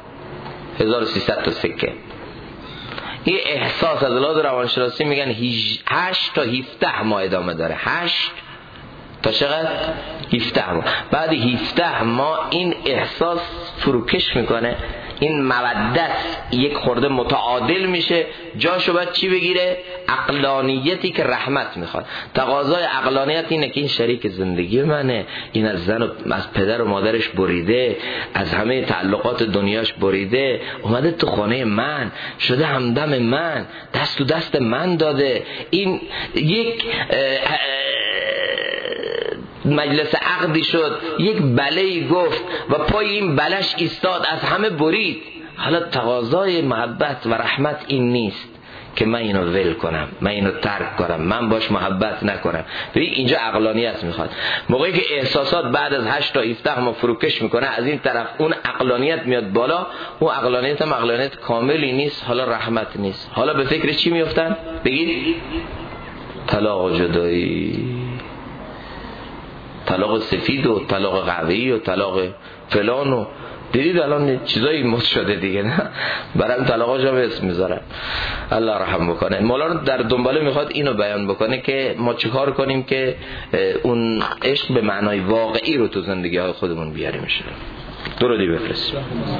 1300 تا سکه. این احساس از لحاظ روانشناسی میگن 8 تا 17 ماه ادامه داره. 8 تا چقدر؟ 17 ماه. بعد 17 ماه این احساس فروکش میکنه، این مودت یک خورده متعادل میشه، جاشو باید چی بگیره؟ عقلانیتی که رحمت میخواد. تقاضای عقلانیت اینه که این شریک زندگی منه، این از زن و از پدر و مادرش بریده، از همه تعلقات دنیاش بریده، اومده تو خانه من، شده همدم من، دست تو دست من داده، این یک مجلس عقدی شد، یک بله‌ای گفت و پای این بلش ایستاد، از همه برید. حالا تقاضای محبت و رحمت این نیست که من اینو ول کنم، من اینو ترک کنم، من باش محبت نکنم. اینجا عقلانیت میخواد. موقعی که احساسات بعد از 8 تا 17 ما فروکش میکنه، از این طرف اون عقلانیت میاد بالا، اون عقلانیت هم عقلانیت کاملی نیست، حالا رحمت نیست. حالا به فکر چی میافتن؟ بگید طلاق و جدایی. طلاق سفید و طلاق قوی و طلاق فلان و دیدید الان چیزایی مد شده دیگه، نه برام طلاقاش هم اسم میذارن. الله رحم بکنه. مولانا در دنباله میخواد اینو بیان بکنه که ما چیکار کنیم که اون عشق به معنای واقعی رو تو زندگی های خودمون بیاریم. میشه درودی بفرستیم.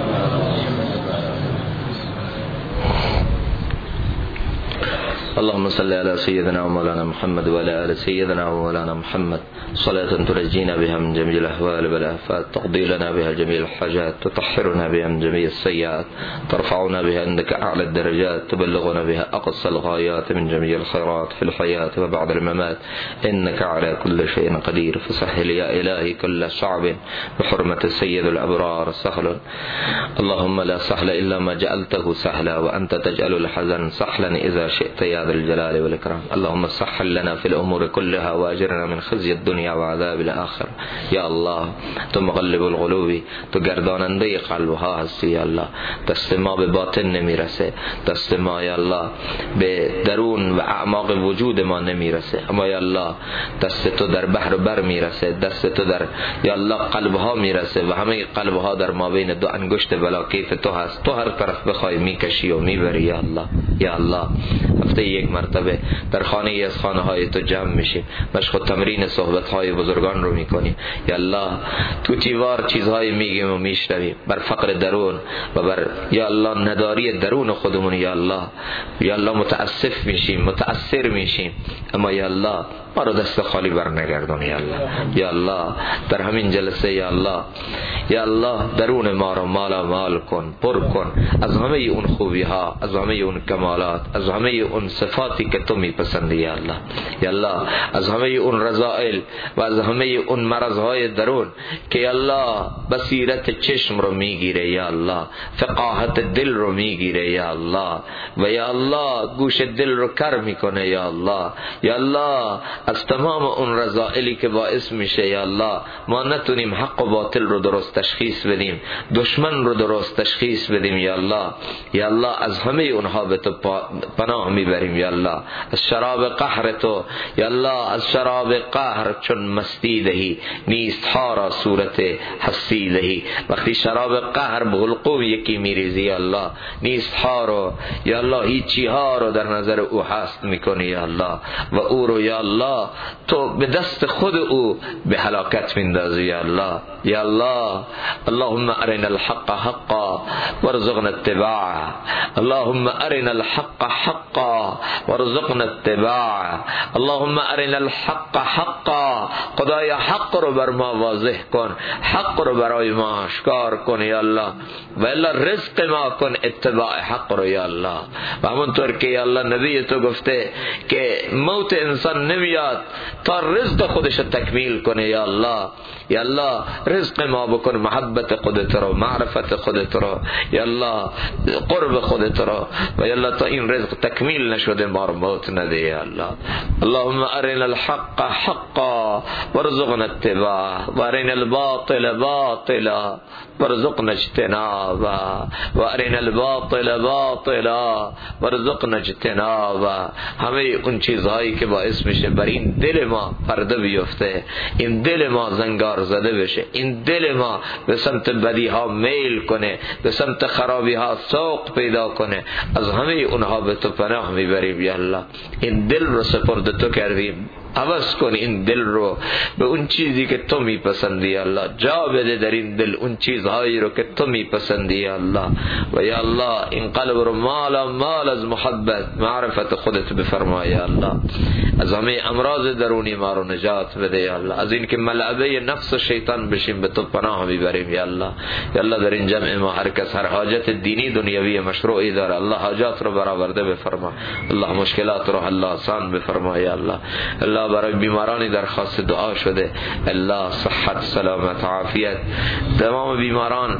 اللهم صل على سيدنا ومولانا محمد وعلى آل سيدنا ومولانا محمد صلاة ترجينا بها من جميع الأحوال والآفات، تقضي لنا بها جميع الحاجات، تطهرنا بها من جميع السيئات، ترفعنا بها عندك أعلى الدرجات، تبلغنا بها أقصى الغايات من جميع الخيرات في الحياة وبعد الممات، إنك على كل شيء قدير. فسهل يا إلهي كل صعب بحرمة السيد الأبرار سهل. اللهم لا سهل إلا ما جعلته سهلا، وأنت تجعل الحزن سهلا إذا شئت يا ذا الجلال والإكرام. اللهم سهل لنا في الأمور كلها وأجرنا من خزي الدنيا وعذاب الآخرة. یا الله تو مغلب القلوب، تو گرداننده قلبها هستی. یا الله دست ما به باطن نمیرسه، دست ما یا الله به درون و اعماق وجود ما نمیرسه، اما یا الله دست تو در بحر بر میرسه، دست تو در یا الله قلبها میرسه و همه قلبها در ما بین دو انگشت بلاکیف تو هست. تو هر طرف بخوای میکشی و میبری. یا الله یا الله هفته یک مرتبه در خانه ای از خانه های تو جمع میشیم، مشق و تمرین صحبت های بزرگان رو میکنیم. یا الله تو تیوار چیزهای میگیم و میشنویم بر فقر درون و بر یا الله نداری درون خودمون. یا الله یا الله متاسف میشیم، متاثر میشیم، اما یا الله ما رو دست خالی بر نگردون. یا الله یا الله در همین جلسه یا الله یا الله درون ما رو مالا مال کن، پر کن از همه اون خوبی ها، از همه اون کمالات، از همه اون صفاتی که تو میپسندی. یا الله یا الله از همه اون رذائل و از همه اون مرضهای درون که یا الله بصیرت چشم رو میگیره، یا الله فقاهت دل رو میگیره، یا الله و یا الله گوش دل رو کر میکنه. یا الله یا الله از تمام اون رذائلی که باعث میشه یا الله ما نتونیم حق و باطل رو درست تشخیص بدیم، دشمن رو درست تشخیص بدیم. یا الله یا الله از همه اونها به تو پناه میبریم. یا الله از شراب قهر تو یا الله از شراب قهر چون مستی دهی نیست ها را صورت هستی دهی. وقتی شراب قهر به حلقوم یکی میریزی یا الله نیست ها رو یا الله هیچی ها رو در نظر او هست میکنی. یا الله و او رو یا الله تو به دست خود او به هلاکت میندازی. یا الله یا الله اللهم ارنا الحق حقا وارزقنا اتباعه، اللهم ارنا الحق حقا وارزقنا اتباعه، اللهم ارنا الحق حقا. خدایا حق رو بر ما واضح کن، حق رو برای ما آشکار کن یا الله، و الا رزق ما کن اتباع حق رو یا الله. و همونطور که یا الله نبی تو گفته که موت انسان نمیاد تا رزق خودش تکمیل کنه. یا الله یا الله رزق ما بکن محبت خودت رو، معرفت خودت رو یا الله، قرب خودت رو، و یا الله تا این رزق تکمیل نشده ما رو موت نده. یا الله اللهم ارنا الحق حقا وارزقنا اتباعه وارنا الباطل باطلا وارزقنا اجتنابه وارنا الباطل باطلا وارزقنا اجتنابه. همه اون چیزهایی که باعث میشه بر این دل ما پرده بیفته، این دل ما زنگار زده بشه، این دل ما به سمت بدی ها میل کنه، به سمت خرابی ها سوق پیدا کنه، از همه اونها به تو پناه میبریم. یا الله این دل رو سپرد تو کردیم، عوض کن این دل رو به اون چیزی که تو میپسندی. یا الله جا بده در این دل اون چیزهایی رو که تو میپسندی. یا الله و یا الله این قلب رو مال از محبت معرفت خودت بفرما. یا الله از همه امراض درونی ما رو نجات بده. یا الله از این که ملعبه نفس و شیطان بشیم به تو پناه میبریم. یا الله یا الله در این جمع ما هر کس هر حاجت دینی دنیوی مشروعی داره، الله حاجات رو برآورده بفرما، الله مشکلات رو حل آسان بفرما. یا الله الله برای بیمارانی درخواست دعا شده، الله صحت سلامت عافیت تمام بیماران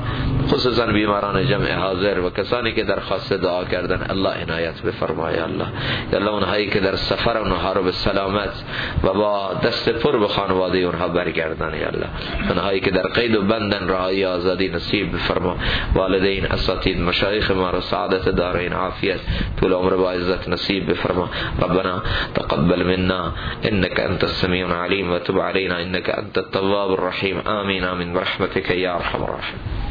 خصوصا بیماران جمع حاضر و کسانی که درخواست دعا کردن، الله عنایت بفرمای. الله یا الله اونهایی که در سفر اونها رو به سلامت و با دست پر به خانواده اونها برگردان. یا الله اونهایی که در قید و بندن رهایی آزادی نصیب بفرما. والدین، اساتید، مشایخ ما را سعادت دارین، عافیت، طول عمر با عزت نصیب بفرما. ربنا تقبل منا انك انت السميع العليم وتب علينا انك انت التواب الرحيم. آمين آمين برحمتك يا ارحم الراحمين.